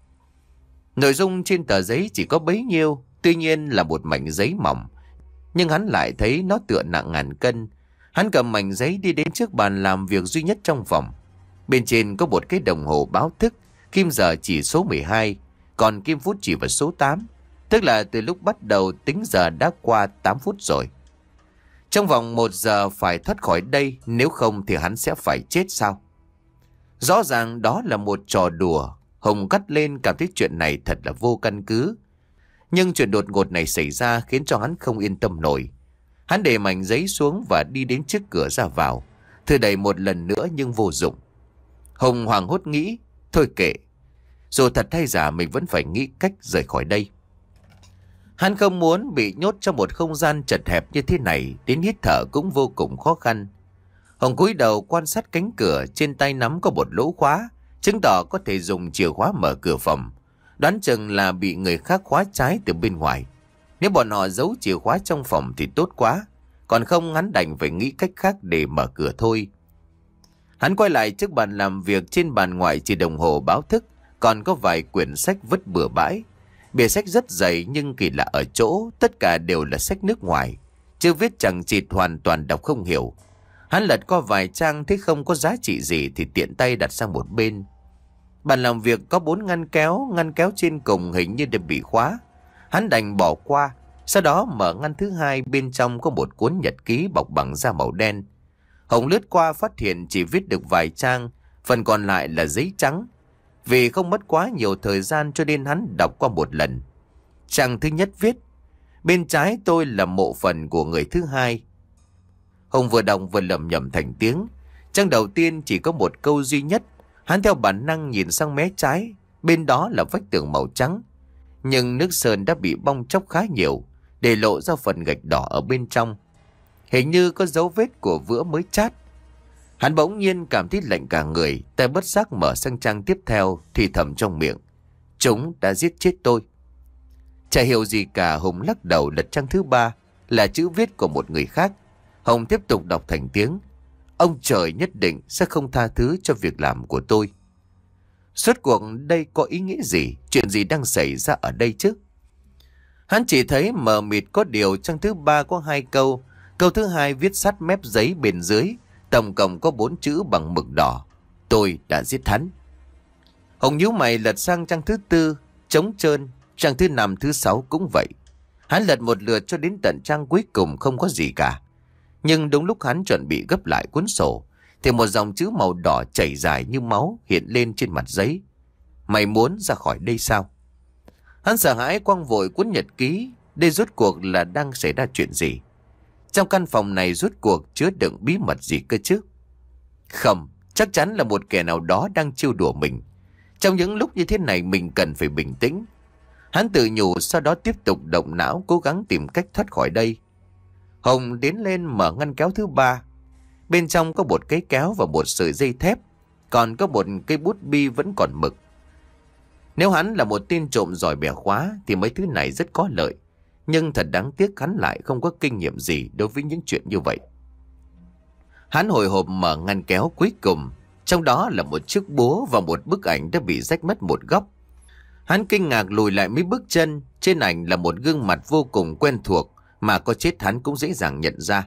Nội dung trên tờ giấy chỉ có bấy nhiêu, tuy nhiên là một mảnh giấy mỏng, nhưng hắn lại thấy nó tựa nặng ngàn cân. Hắn cầm mảnh giấy đi đến trước bàn làm việc duy nhất trong phòng. Bên trên có một cái đồng hồ báo thức, kim giờ chỉ số mười hai, còn kim phút chỉ vào số tám, tức là từ lúc bắt đầu tính giờ đã qua tám phút rồi. Trong vòng một giờ phải thoát khỏi đây, nếu không thì hắn sẽ phải chết sao? Rõ ràng đó là một trò đùa. Hồng cắt lên cảm thấy chuyện này thật là vô căn cứ. Nhưng chuyện đột ngột này xảy ra khiến cho hắn không yên tâm nổi. Hắn để mảnh giấy xuống và đi đến trước cửa ra vào, thử đẩy một lần nữa nhưng vô dụng. Hồng hoảng hốt nghĩ, Thôi kệ, dù thật hay giả mình vẫn phải nghĩ cách rời khỏi đây. Hắn không muốn bị nhốt trong một không gian chật hẹp như thế này, đến hít thở cũng vô cùng khó khăn. Hồng cúi đầu quan sát cánh cửa, trên tay nắm có một lỗ khóa, chứng tỏ có thể dùng chìa khóa mở cửa phòng. Đoán chừng là bị người khác khóa trái từ bên ngoài. Nếu bọn họ giấu chìa khóa trong phòng thì tốt quá, còn không hắn đành phải nghĩ cách khác để mở cửa thôi. Hắn quay lại trước bàn làm việc, trên bàn ngoại chỉ đồng hồ báo thức, còn có vài quyển sách vứt bừa bãi. Bìa sách rất dày nhưng kỳ lạ ở chỗ tất cả đều là sách nước ngoài, chữ viết chẳng chịt, hoàn toàn đọc không hiểu. Hắn lật qua vài trang thấy không có giá trị gì thì tiện tay đặt sang một bên. Bàn làm việc có bốn ngăn kéo, ngăn kéo trên cùng hình như đã bị khóa. Hắn đành bỏ qua, sau đó mở ngăn thứ hai, bên trong có một cuốn nhật ký bọc bằng da màu đen. Hồng lướt qua phát hiện chỉ viết được vài trang, phần còn lại là giấy trắng. Vì không mất quá nhiều thời gian cho nên hắn đọc qua một lần. Trang thứ nhất viết: bên trái tôi là mộ phần của người thứ hai. Hồng vừa đọc vừa lẩm nhẩm thành tiếng. Trang đầu tiên chỉ có một câu duy nhất. Hắn theo bản năng nhìn sang mé trái, bên đó là vách tường màu trắng, nhưng nước sơn đã bị bong tróc khá nhiều, để lộ ra phần gạch đỏ ở bên trong. Hình như có dấu vết của vữa mới chát. Hắn bỗng nhiên cảm thấy lạnh cả người, tay bất giác mở sang trang tiếp theo, thì thầm trong miệng: chúng đã giết chết tôi. Chả hiểu gì cả, Hùng lắc đầu lật trang thứ ba, là chữ viết của một người khác. Hồng tiếp tục đọc thành tiếng: ông trời nhất định sẽ không tha thứ cho việc làm của tôi. Suốt cuộc đây có ý nghĩa gì? Chuyện gì đang xảy ra ở đây chứ? Hắn chỉ thấy mờ mịt, có điều trang thứ ba có hai câu. Câu thứ hai viết sát mép giấy bên dưới, tổng cộng có bốn chữ bằng mực đỏ: tôi đã giết hắn. Hồng nhíu mày lật sang trang thứ tư, trống trơn. Trang thứ năm, thứ sáu cũng vậy. Hắn lật một lượt cho đến tận trang cuối cùng không có gì cả. Nhưng đúng lúc hắn chuẩn bị gấp lại cuốn sổ thì một dòng chữ màu đỏ chảy dài như máu hiện lên trên mặt giấy: mày muốn ra khỏi đây sao? Hắn sợ hãi quăng vội cuốn nhật ký. Đây rốt cuộc là đang xảy ra chuyện gì? Trong căn phòng này rốt cuộc chứa đựng bí mật gì cơ chứ? Không, chắc chắn là một kẻ nào đó đang trêu đùa mình. Trong những lúc như thế này mình cần phải bình tĩnh. Hắn tự nhủ, sau đó tiếp tục động não cố gắng tìm cách thoát khỏi đây. Hồng đến lên mở ngăn kéo thứ ba. Bên trong có một cái kéo và một sợi dây thép, còn có một cây bút bi vẫn còn mực. Nếu hắn là một tên trộm giỏi bẻ khóa thì mấy thứ này rất có lợi. Nhưng thật đáng tiếc hắn lại không có kinh nghiệm gì đối với những chuyện như vậy. Hắn hồi hộp mở ngăn kéo cuối cùng. Trong đó là một chiếc búa và một bức ảnh đã bị rách mất một góc. Hắn kinh ngạc lùi lại mấy bước chân. Trên ảnh là một gương mặt vô cùng quen thuộc, mà có chết hắn cũng dễ dàng nhận ra.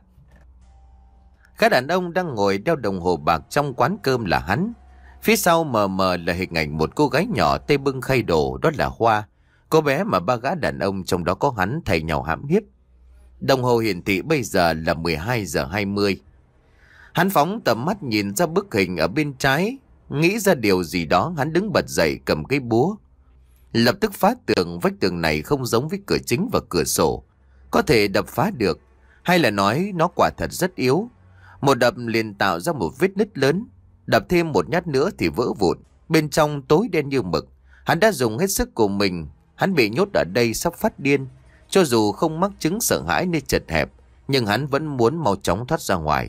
Các đàn ông đang ngồi đeo đồng hồ bạc trong quán cơm là hắn. Phía sau mờ mờ là hình ảnh một cô gái nhỏ tay bưng khay đồ, đó là Hoa, cô bé mà ba gã đàn ông trong đó có hắn thay nhau hãm hiếp. Đồng hồ hiển thị bây giờ là mười hai giờ hai mươi. Hắn phóng tầm mắt nhìn ra bức hình ở bên trái, nghĩ ra điều gì đó, hắn đứng bật dậy cầm cái búa. Lập tức phá tường. Vách tường này không giống với cửa chính và cửa sổ, có thể đập phá được, hay là nói nó quả thật rất yếu. Một đập liền tạo ra một vết nứt lớn, đập thêm một nhát nữa thì vỡ vụn, bên trong tối đen như mực. Hắn đã dùng hết sức của mình. Hắn bị nhốt ở đây sắp phát điên. Cho dù không mắc chứng sợ hãi nơi chật hẹp, nhưng hắn vẫn muốn mau chóng thoát ra ngoài.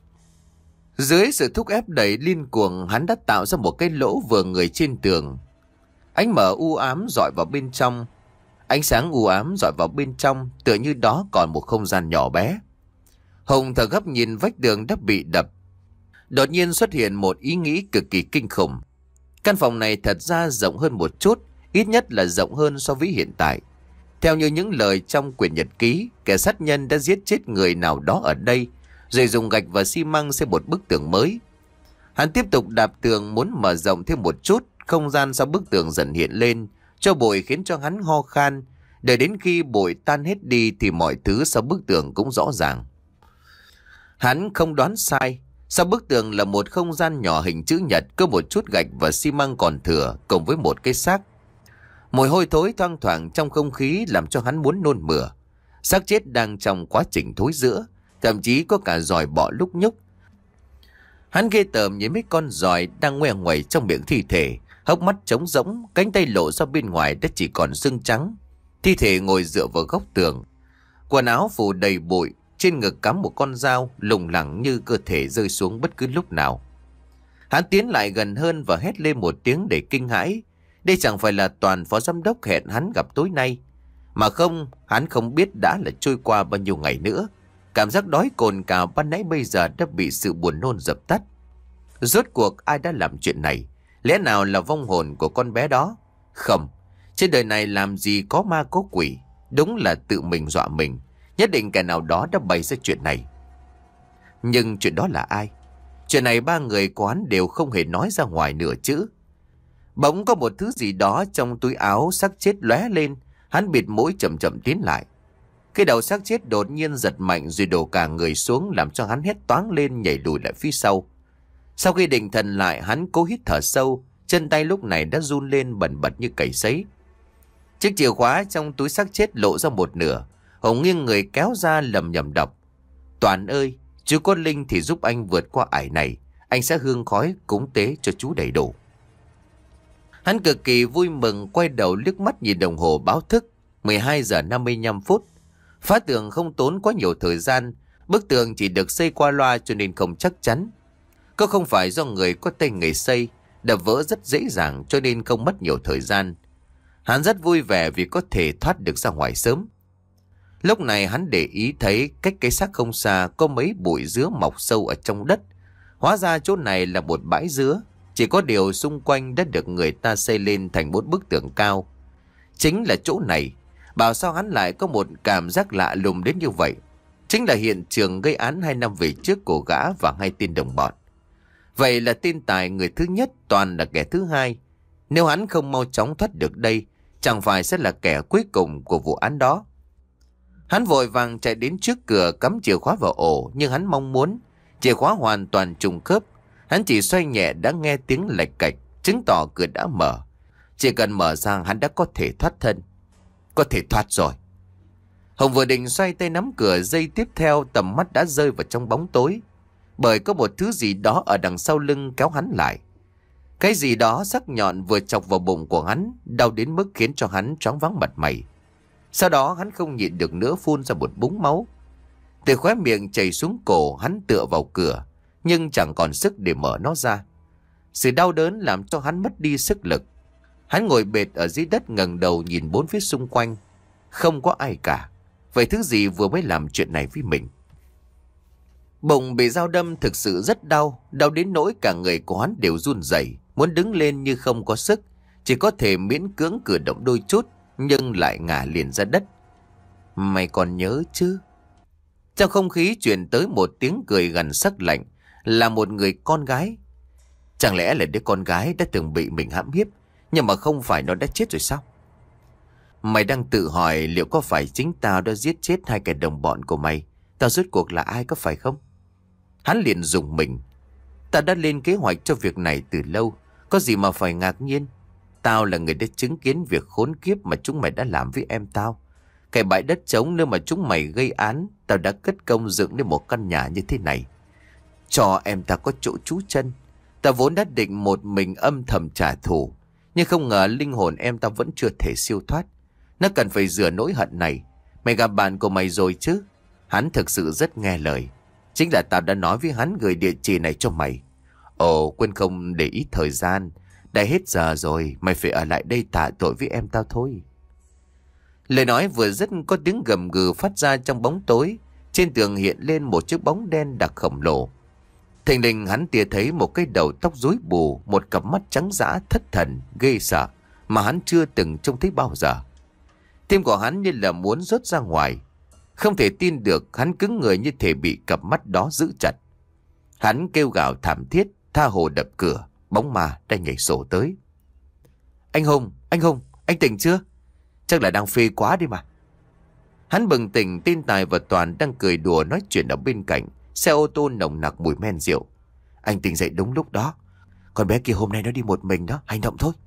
Dưới sự thúc ép đẩy điên cuồng, hắn đã tạo ra một cái lỗ vừa người trên tường. Ánh mở u ám dọi vào bên trong. Ánh sáng u ám dọi vào bên trong, tựa như đó còn một không gian nhỏ bé. Hùng thở gấp nhìn vách tường đã bị đập. Đột nhiên xuất hiện một ý nghĩ cực kỳ kinh khủng. Căn phòng này thật ra rộng hơn một chút, ít nhất là rộng hơn so với hiện tại. Theo như những lời trong quyển nhật ký, kẻ sát nhân đã giết chết người nào đó ở đây, rồi dùng gạch và xi măng xây một bức tường mới. Hắn tiếp tục đạp tường muốn mở rộng thêm một chút, không gian sau bức tường dần hiện lên, cho bụi khiến cho hắn ho khan. Để đến khi bụi tan hết đi thì mọi thứ sau bức tường cũng rõ ràng. Hắn không đoán sai, sau bức tường là một không gian nhỏ hình chữ nhật, có một chút gạch và xi măng còn thừa, cùng với một cái xác. Mùi hôi thối thoang thoảng trong không khí làm cho hắn muốn nôn mửa. Xác chết đang trong quá trình thối rữa, thậm chí có cả giòi bọ lúc nhúc. Hắn ghê tởm nhìn mấy con giòi đang ngoe ngoẩy trong miệng thi thể, hốc mắt trống rỗng, cánh tay lộ ra bên ngoài đã chỉ còn xương trắng. Thi thể ngồi dựa vào góc tường, quần áo phủ đầy bụi, trên ngực cắm một con dao lủng lẳng như cơ thể rơi xuống bất cứ lúc nào. Hắn tiến lại gần hơn và hét lên một tiếng để kinh hãi. Đây chẳng phải là Toàn phó giám đốc hẹn hắn gặp tối nay. Mà không, hắn không biết đã là trôi qua bao nhiêu ngày nữa. Cảm giác đói cồn cào ban nãy bây giờ đã bị sự buồn nôn dập tắt. Rốt cuộc ai đã làm chuyện này? Lẽ nào là vong hồn của con bé đó? Không, trên đời này làm gì có ma có quỷ. Đúng là tự mình dọa mình. Nhất định kẻ nào đó đã bày ra chuyện này. Nhưng chuyện đó là ai? Chuyện này ba người của hắn đều không hề nói ra ngoài nửa chữ. Bỗng có một thứ gì đó trong túi áo xác chết lóe lên. Hắn bịt mũi chậm chậm tiến lại. Cái đầu xác chết đột nhiên giật mạnh rồi đổ cả người xuống, làm cho hắn hét toáng lên nhảy lùi lại phía sau. Sau khi định thần lại, hắn cố hít thở sâu, chân tay lúc này đã run lên bần bật như cầy sấy. Chiếc chìa khóa trong túi xác chết lộ ra một nửa. Hồng nghiêng người kéo ra lầm nhầm đọc: Toàn ơi, chú có linh thì giúp anh vượt qua ải này. Anh sẽ hương khói cúng tế cho chú đầy đủ. Hắn cực kỳ vui mừng quay đầu liếc mắt nhìn đồng hồ báo thức. mười hai giờ năm mươi lăm phút. Phá tường không tốn quá nhiều thời gian. Bức tường chỉ được xây qua loa cho nên không chắc chắn. Có không phải do người có tay nghề xây, đập vỡ rất dễ dàng cho nên không mất nhiều thời gian. Hắn rất vui vẻ vì có thể thoát được ra ngoài sớm. Lúc này hắn để ý thấy cách cái xác không xa có mấy bụi dứa mọc sâu ở trong đất. Hóa ra chỗ này là một bãi dứa. Chỉ có điều xung quanh đã được người ta xây lên thành một bức tường cao. Chính là chỗ này. Bảo sao hắn lại có một cảm giác lạ lùng đến như vậy. Chính là hiện trường gây án hai năm về trước của gã và hai tên đồng bọn. Vậy là tên Tài người thứ nhất, Toàn là kẻ thứ hai. Nếu hắn không mau chóng thoát được đây, chẳng phải sẽ là kẻ cuối cùng của vụ án đó. Hắn vội vàng chạy đến trước cửa cắm chìa khóa vào ổ, nhưng hắn mong muốn chìa khóa hoàn toàn trùng khớp. Hắn chỉ xoay nhẹ đã nghe tiếng lạch cạch, chứng tỏ cửa đã mở. Chỉ cần mở ra hắn đã có thể thoát thân. Có thể thoát rồi. Hồng vừa định xoay tay nắm cửa, giây tiếp theo tầm mắt đã rơi vào trong bóng tối. Bởi có một thứ gì đó ở đằng sau lưng kéo hắn lại. Cái gì đó sắc nhọn vừa chọc vào bụng của hắn, đau đến mức khiến cho hắn choáng váng mặt mày. Sau đó hắn không nhịn được nữa phun ra một búng máu. Từ khóe miệng chảy xuống cổ, hắn tựa vào cửa, nhưng chẳng còn sức để mở nó ra. Sự đau đớn làm cho hắn mất đi sức lực. Hắn ngồi bệt ở dưới đất ngẩng đầu nhìn bốn phía xung quanh. Không có ai cả. Vậy thứ gì vừa mới làm chuyện này với mình? Bụng bị dao đâm thực sự rất đau. Đau đến nỗi cả người của hắn đều run rẩy, muốn đứng lên như không có sức. Chỉ có thể miễn cưỡng cử động đôi chút, nhưng lại ngả liền ra đất. Mày còn nhớ chứ? Trong không khí truyền tới một tiếng cười gằn sắc lạnh. Là một người con gái. Chẳng lẽ là đứa con gái đã từng bị mình hãm hiếp, nhưng mà không phải nó đã chết rồi sao? Mày đang tự hỏi liệu có phải chính tao đã giết chết hai kẻ đồng bọn của mày? Tao rốt cuộc là ai, có phải không? Hắn liền rùng mình. Tao đã lên kế hoạch cho việc này từ lâu. Có gì mà phải ngạc nhiên? Tao là người đã chứng kiến việc khốn kiếp mà chúng mày đã làm với em tao. Cái bãi đất trống nơi mà chúng mày gây án, tao đã cất công dựng nên một căn nhà như thế này, cho em ta có chỗ trú chân. Ta vốn đã định một mình âm thầm trả thù, nhưng không ngờ linh hồn em ta vẫn chưa thể siêu thoát. Nó cần phải rửa nỗi hận này. Mày gặp bạn của mày rồi chứ? Hắn thực sự rất nghe lời. Chính là tao đã nói với hắn gửi địa chỉ này cho mày. Ồ, quên không để ý thời gian. Đã hết giờ rồi, mày phải ở lại đây tạ tội với em tao thôi. Lời nói vừa dứt có tiếng gầm gừ phát ra trong bóng tối. Trên tường hiện lên một chiếc bóng đen đặc khổng lồ. Thình lình hắn tia thấy một cái đầu tóc rối bù, một cặp mắt trắng dã thất thần, ghê sợ mà hắn chưa từng trông thấy bao giờ. Tim của hắn như là muốn rớt ra ngoài. Không thể tin được, hắn cứng người như thể bị cặp mắt đó giữ chặt. Hắn kêu gào thảm thiết, tha hồ đập cửa, bóng ma đã nhảy sổ tới. Anh Hùng, anh Hùng, anh tỉnh chưa? Chắc là đang phê quá đi mà. Hắn bừng tỉnh, tên Tài và Toàn đang cười đùa nói chuyện ở bên cạnh. Xe ô tô nồng nặc mùi men rượu. Anh tỉnh dậy đúng lúc đó. Con bé kia hôm nay nó đi một mình đó, hành động thôi.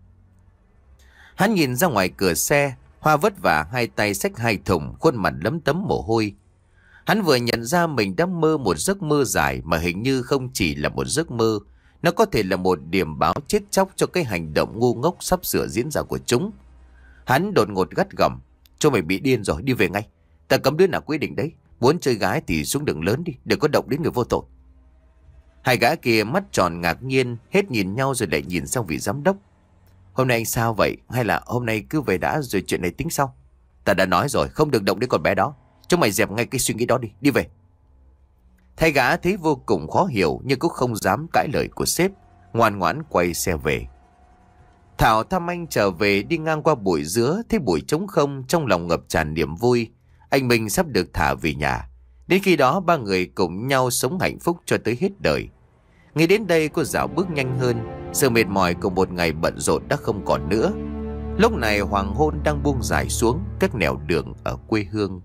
Hắn nhìn ra ngoài cửa xe. Hoa vất vả hai tay xách hai thùng, khuôn mặt lấm tấm mồ hôi. Hắn vừa nhận ra mình đã mơ một giấc mơ dài, mà hình như không chỉ là một giấc mơ. Nó có thể là một điểm báo chết chóc cho cái hành động ngu ngốc sắp sửa diễn ra của chúng. Hắn đột ngột gắt gỏng: "Cho mày bị điên rồi, đi về ngay. Ta cấm đứa nào quyết định đấy. Muốn chơi gái thì xuống đường lớn đi, đừng có động đến người vô tội." Hai gã kia mắt tròn ngạc nhiên, hết nhìn nhau rồi lại nhìn sang vị giám đốc. "Hôm nay anh sao vậy? Hay là hôm nay cứ về đã rồi chuyện này tính sau? Ta đã nói rồi, không được động đến con bé đó. Chúng mày dẹp ngay cái suy nghĩ đó đi, đi về." Thay gã thấy vô cùng khó hiểu nhưng cũng không dám cãi lời của sếp, ngoan ngoãn quay xe về. Thảo thăm anh trở về, đi ngang qua bụi dứa, thấy bụi trống không, trong lòng ngập tràn niềm vui. Anh Minh sắp được thả về nhà. Đến khi đó ba người cùng nhau sống hạnh phúc cho tới hết đời. Nghĩ đến đây cô dạo bước nhanh hơn, sự mệt mỏi của một ngày bận rộn đã không còn nữa. Lúc này hoàng hôn đang buông dài xuống các nẻo đường ở quê hương.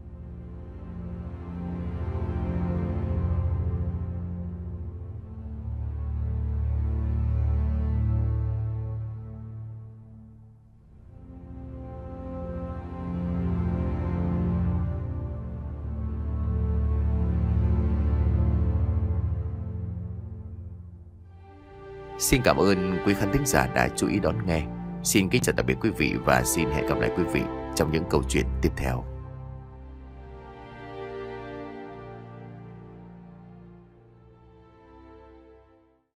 Xin cảm ơn quý khán thính giả đã chú ý đón nghe. Xin kính chào tạm biệt quý vị và xin hẹn gặp lại quý vị trong những câu chuyện tiếp theo.